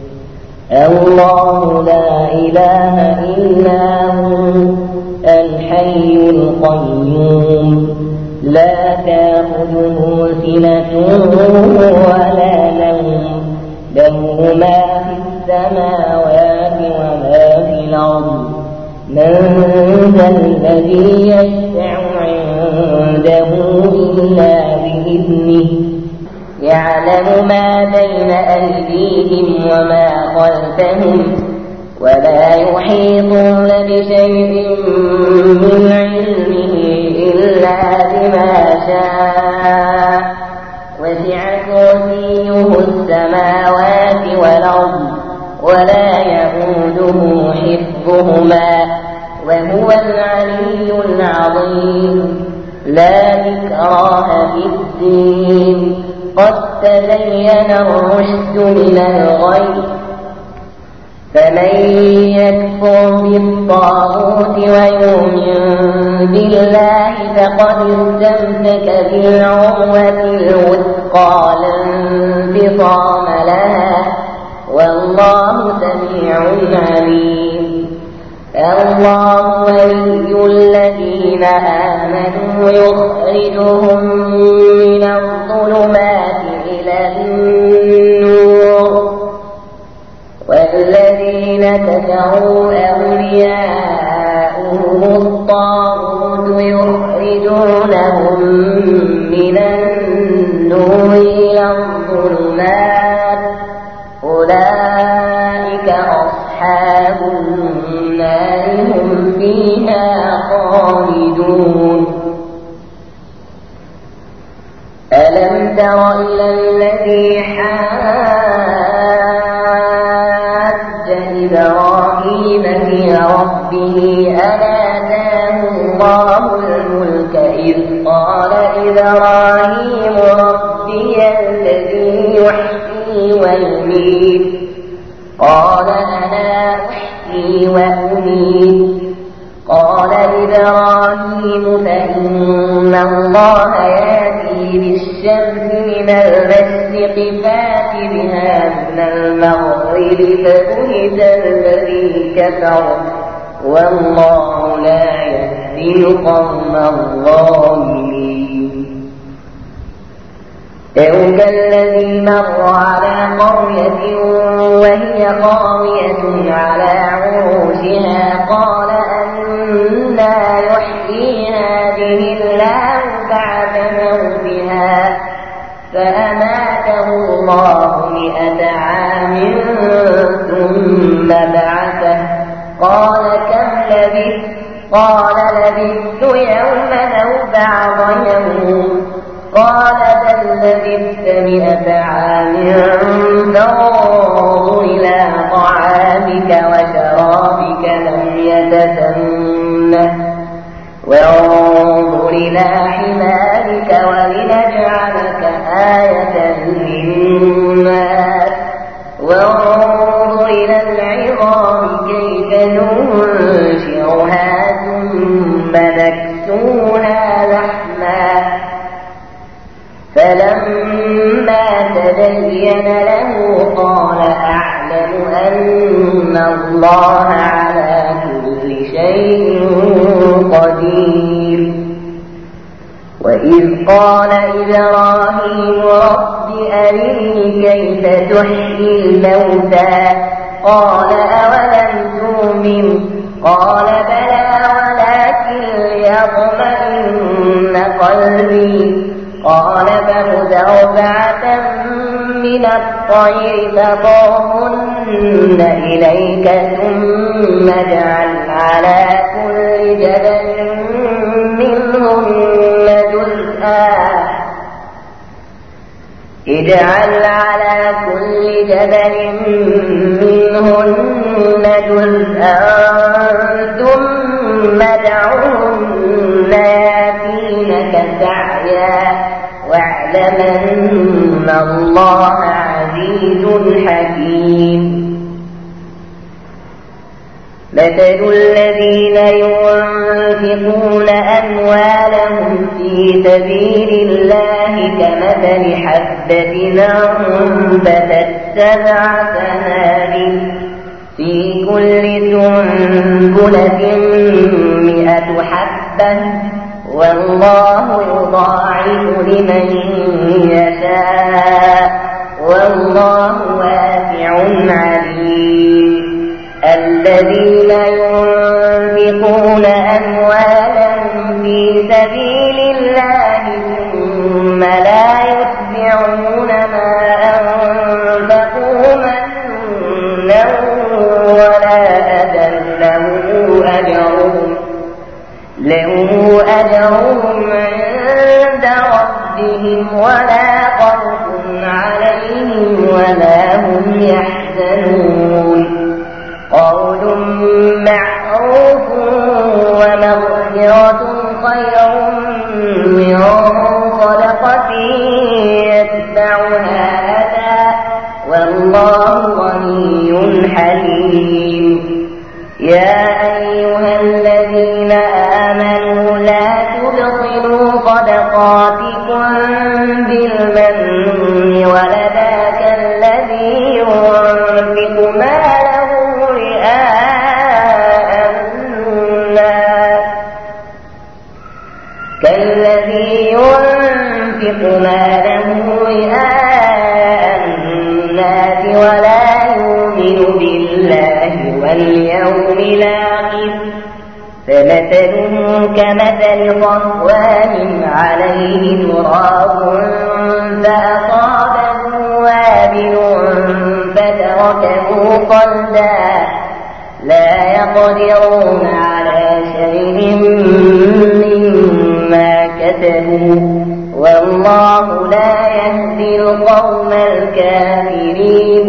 الله لا إله إلا هو الحي القيوم لا تأخذه سنة ولا نوم له ما في السماوات وما في الأرض من ذا الذي يشفع عنده إلا بإذنه يعلم ما بين أيديهم وما خلفهم ولا يحيطون بشيء من علمه إلا بما شاء وسع كرسيه السماوات والأرض ولا يئوده حفظهما وهو العلي العظيم لا إكراه في الدين قد تبين الرشد من الغي فمن يكفر بالطاغوت ويؤمن بالله فقد استمسك بالعروة الوثقى لا انفصام لها والله سميع عليم الله ولي الذين آمنوا يخرجهم من الظلمات إلى النور والذين كفروا أولياؤهم الطاغوت يخرجونهم من النور إلى الظلمات أولئك أصحاب النار هم فيها خالدون ألم تر إلى الذي حاج إبراهيم في ربه أن آتاه الله الملك إذ قال إبراهيم ربي الذي يحيي ويميت قال أنا أحيي وأميت قال إبراهيم فإن الله يأتي بالشمس من المشرق فات بها من المغرب فبهت الذي كفر والله لا يهدي القوم الظالمين أو كالذي مر على قرية وهي خاوية على عروشها قال أنى يحيي هذه الله بعد موتها فأماته الله مئة عام ثم بعثه قال كم لبثت قال لبثت يوما أو بعض يوم قال بل لبثت مئة عام فانظر إلى طعامك وشرابك لم يتسنه وانظر إلى حمارك ولنجعلك آية للناس وانظر إلى العظام كيف ننشرها ثم نكسوها لحما فلما تبين له قال أعلم أن الله على كل شيء قدير. وإذ قال إبراهيم رب أرني كيف تحيي الموتى قال أولم تؤمن قال بلى ولكن ليطمئن قلبي قال فخذ أربعة من الطير فصرهن إليك ثم اجعل على كل جبل منهن جزءا اجعل على كل جبل منهن جزءا ثم ادعهن يأتينك سعيا واعلم أن الله عزيز حكيم. مثل الذين ينفقون أموالهم في سبيل الله كمثل حبة أنبتت سبع سنابل في كل سنبلة مئة حبة والله يضاعف لمن يشاء والله واسع عليم. الذين ينفقون أموالهم في سبيل الله ثم لا يتبعون ما أنفقوا منا ولا أذى لهم أجرهم لهم أجرهم عند ربهم ولا خوف عليهم ولا هم يحزنون. قول معروف ومغفرة خير من صدقة يتبعها أذى والله غني حليم. يا أيها الذين آمنوا لا تبطلوا صدقاتكم بالمن والأذى كالذي ينفق ماله رئاء الناس كالذي ينفق ماله رئاء الناس ولا يؤمن بالله واليوم الآخر فمثله كمثل صفوان عليه تراب فأصابه وابل فتركه صلدا لا يقدرون على شيء مما كسبوا والله لا يهدي القوم الكافرين.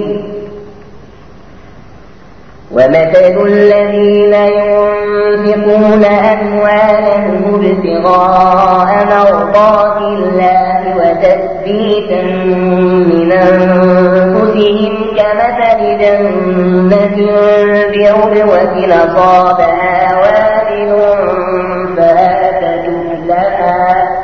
ومثل الذين ينفقون أموالهم ابتغاء مرضات الله وتثبيتا من أنفسهم كمثل جنة بربوة أصابها وابل فآتت أكلها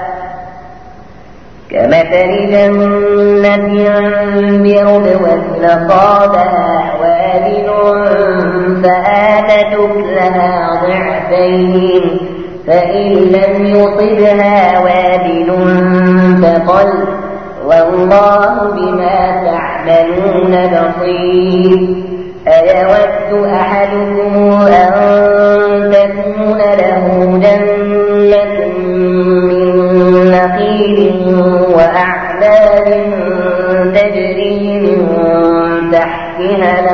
كمثل جنة بربوة أصابها وابل فآتت أكلها ضعفين فإن لم يصبها وابل فطل والله بما تعملون بصير. أيود أحدكم أن تكون له جنة من نخيل وأعناب تجري من تحتها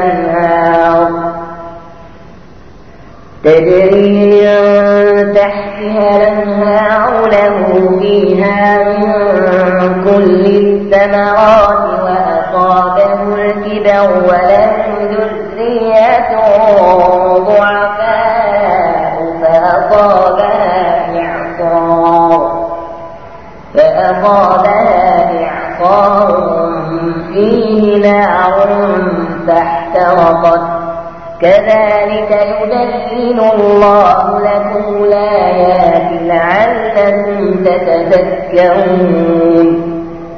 تجري من تحتها الأنهار له فيها من كل الثمرات وأصابه الكبر وله ذرية ضعفاء فأصابها إعصار فأصابها إعصار فيه نار فاحترقت كذلك يبين الله لكم الآيات لعلكم تتذكرون.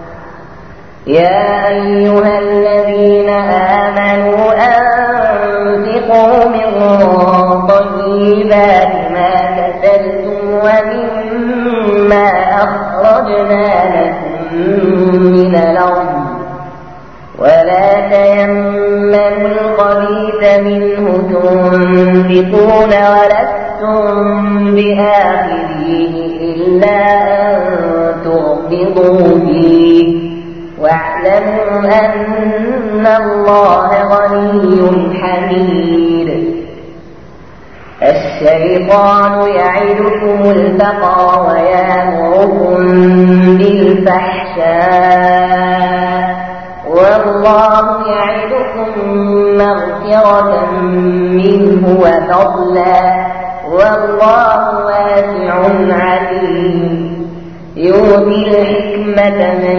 يا أيها الذين آمنوا أنفقوا من طيبات ما كسبتم ومما أخرجنا لكم من الأرض ولا تيمموا الخبيث منه تنفقون ولستم بآخذيه إلا أن تغمضوا فيه واعلموا أن الله غني حميد. الشيطان يعدكم الفقر ويأمركم بالفحشاء والله يعدكم مغفرة منه وفضلا والله واسع عليم. يؤتي الحكمة من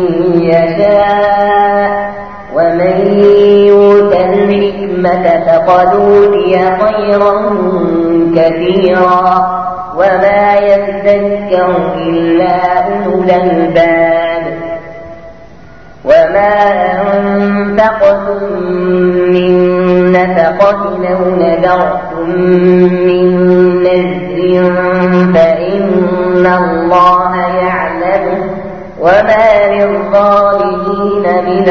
يشاء ومن يؤت الحكمة فقد أوتي خيرا كثيرا وما يذكر إلا أولو الألباب. وما أنفقتم من نفقة أو نذرتم من نذر فإن الله يعلمه وما للظالمين من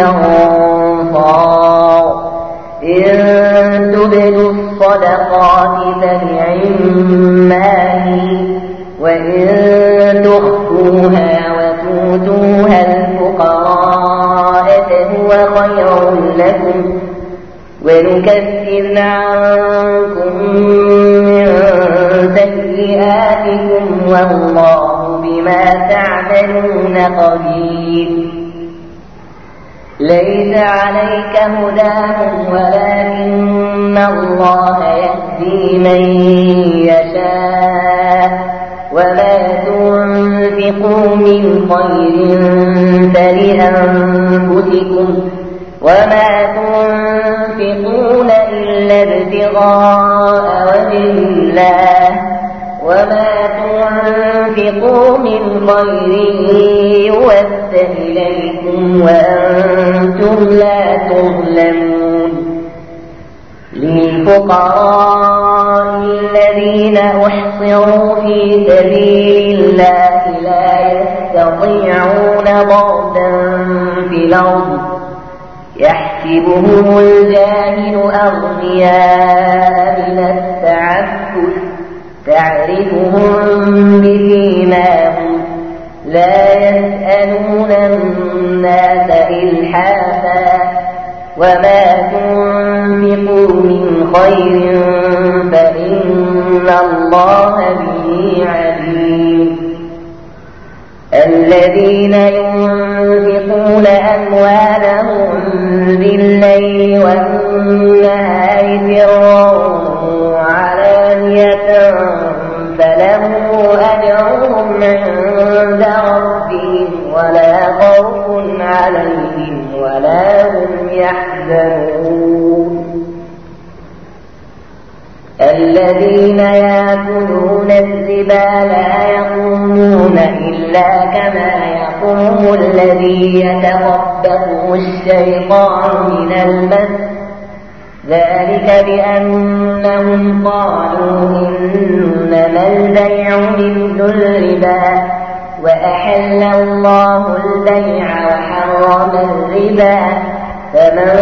أنصار. إن تبدوا الصدقات فنعماه وإن تخفوها وتؤتوها الفقراء فهو خير لكم ونكفر عنكم من سيئاتكم والله بما تعملون خبير. ليس عليك هداهم ولكن الله يهدي من يشاء وما تنفقوا من خير فلأنفسكم وما تنفقون إلا ابتغاء وجه الله وما تنفقوا من خير يوفى إليكم وأنتم لا تظلمون. للفقراء الذين أحصروا في سبيل الله لا يستطيعون ضربا في الأرض يحسبهم الجاهل أغنياء من التعفف تعرفهم بسيماهم لا يسألون الناس إلحافا وما تنفقوا من خير فإن الله به عليم. الذين ينفقون أموالهم بالليل والنهار سرا وعلانية فلهم أجرهم عند ربهم ولا خوف عليهم ولا هم يحزنون. الذين يأكلون الربا لا يقومون إلا كما يقوم الذي يتخبطه الشيطان من المس ذلك بأنهم قالوا إنما البيع مثل الربا وأحل الله البيع وحرم الربا فمن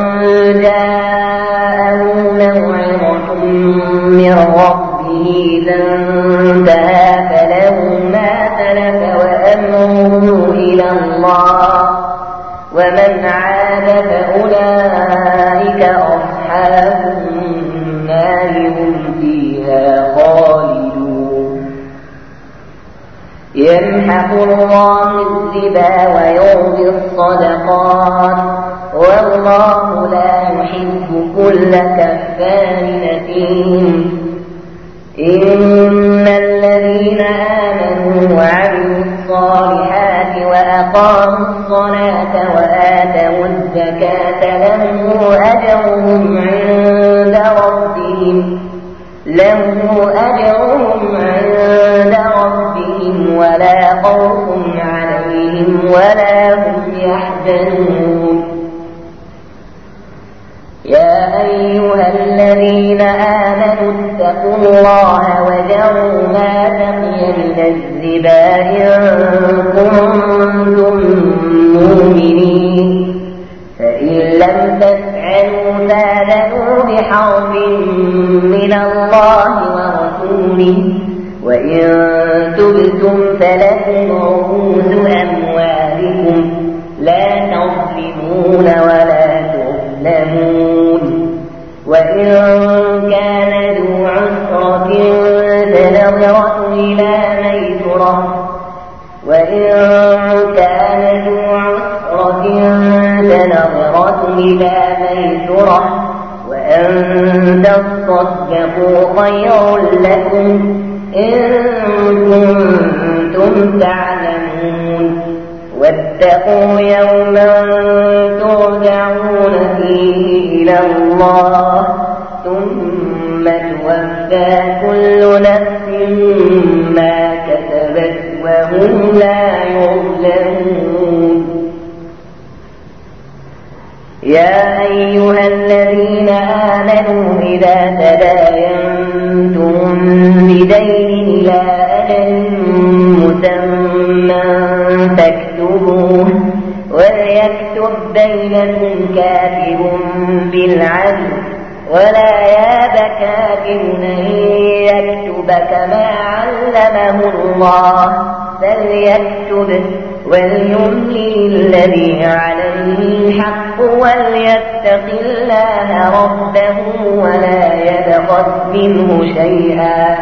جاءه موعظة من ربه فانتهى فله ما سلف وأمره إلى الله ومن عاد فأولئك أصحاب النار هم فيها يمحق الله الربا ويربي الصدقات والله لا يحب كل كفار أثيم. إن الذين آمنوا وعملوا الصالحات وأقاموا الصلاة وآتوا الزكاة لهم أجرهم عند ربهم لهم أجرهم عند ربهم ولا خوف عليهم ولا هم يحزنون. يا أيها الذين آمنوا اتقوا الله وذروا ما بقي من الربا إن كنتم مؤمنين، فإن لم تفعلوا فآذنوا بحرب من الله ورسوله، وإن تبتم فلكم رؤوس أموالكم لا تظلمون ولا تظلمون. وإن كان ذو عسرة فنظرة إلى ميسرة وإن كان ذو عسرة فنظرة إلى ميسرة وأن تصدقوا خير لكم إن كنتم تعلمون. واتقوا يوما ترجعون فيه إلى الله ثم توفى كل نفس ما كسبت وهم لا يظلمون. يا أيها الذين آمنوا إذا تداينتم بدين إلى أجل مسمى فاكتبوه وليكتب بينكم كاتب بالعدل ولا ياب كاتب أن يكتب كما علمه الله فليكتب وليملي الذي عليه الحق وليتق الله ربه ولا يبخس منه شيئا.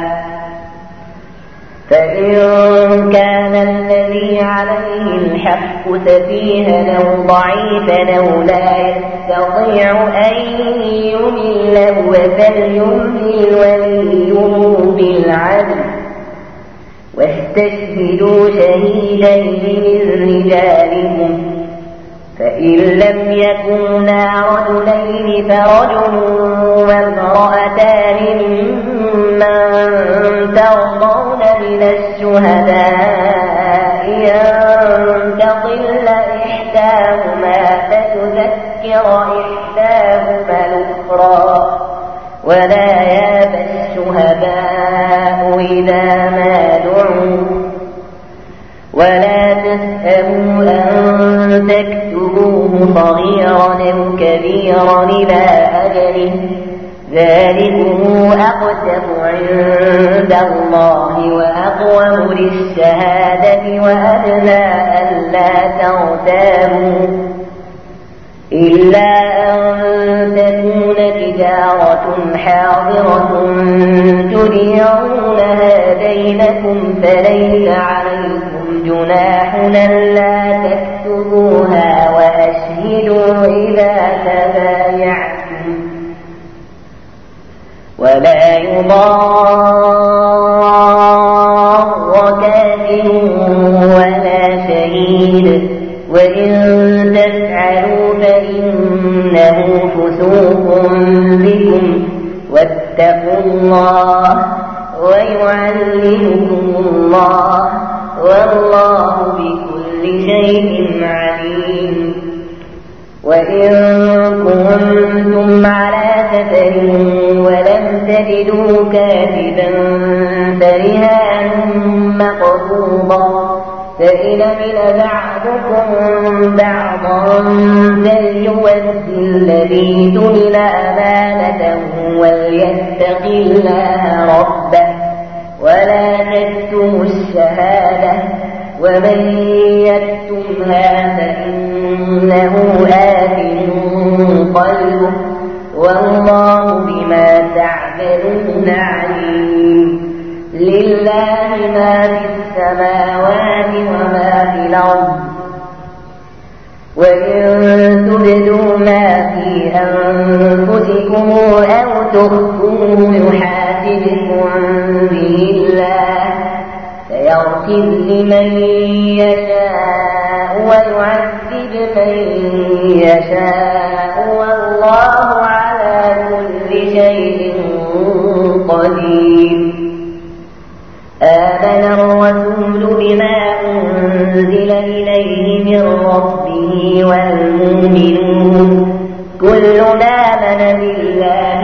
فإن كان الذي عليه الحق سفيها أو ضعيفا أو لا يستطيع أن يمل فليملل وليه بالعدل واستشهدوا شهيدين من رجالكم، فإن لم يكونا رجلين فرجل وامرأتان ممن ترضون من الشهداء أن تضل إحداهما فتذكر إحداهما الأخرى ولا يأبى الشهداء إذا ما دعوا ولا تسأموا أن تكتبوه صغيرا أو كبيرا إلى أجله ذلكم أقسط عند الله وأقوم للشهادة وأدنى ألا ترتابوا إلا أن تكون تجارة حاضرة تديرونها بينكم فليس عليكم جناح ألا تكتبوها وأشهدوا إذا تبايعتم ولا يضار كاتب ولا شهيد وإن تفعلوا فإنه فسوق بكم واتقوا الله ويعلمكم الله والله بكل شيء عليم. وإن كنتم على سفر ولم تجدوا كاتبا فرهان مقبوضا فإن من بعضكم بعضا فليؤد الذي تمن أمانته وليتق الله ربه ولا تكتموا الشهادة ومن يكتمها فإنه آثم قلبه والله بما تعملون عليم. لله ما في السماوات وما في الأرض وإن تبدوا ما في أنفسكم أو تخفوه يحاسبكم به الله فيغفر لمن يشاء ويعذب من يشاء والله على كل شيء قدير. آمن الرسول بما أنزل إليه من ربه والمؤمنون كلنا آمن بالله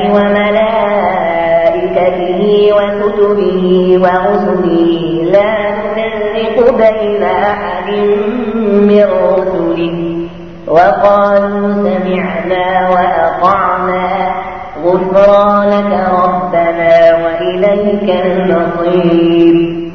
وملائكته وكتبه ورسله لا نفرق بين أحد من رسله وقالوا سمعنا وأطعنا غفرانك ربنا وإليك المصير.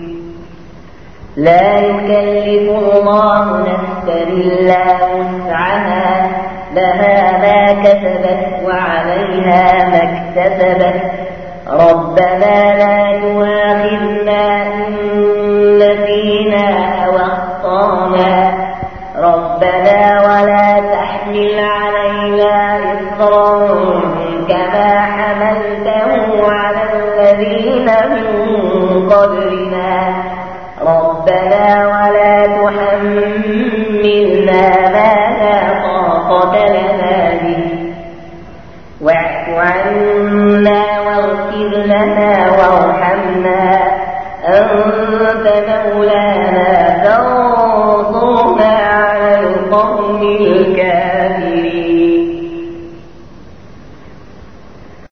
لا يكلف الله نفسا إلا وسعها لها ما كسبت وعليها ما اكتسبت ربنا لا تؤاخذنا إن نسينا أو أخطأنا ربنا ولا تحمل علينا إصرا كما حملته على الذين من قبلنا ربنا ولا تحملنا ما لا طاقة لنا به واعف عنا واغفر لنا وارحمنا أنت مولانا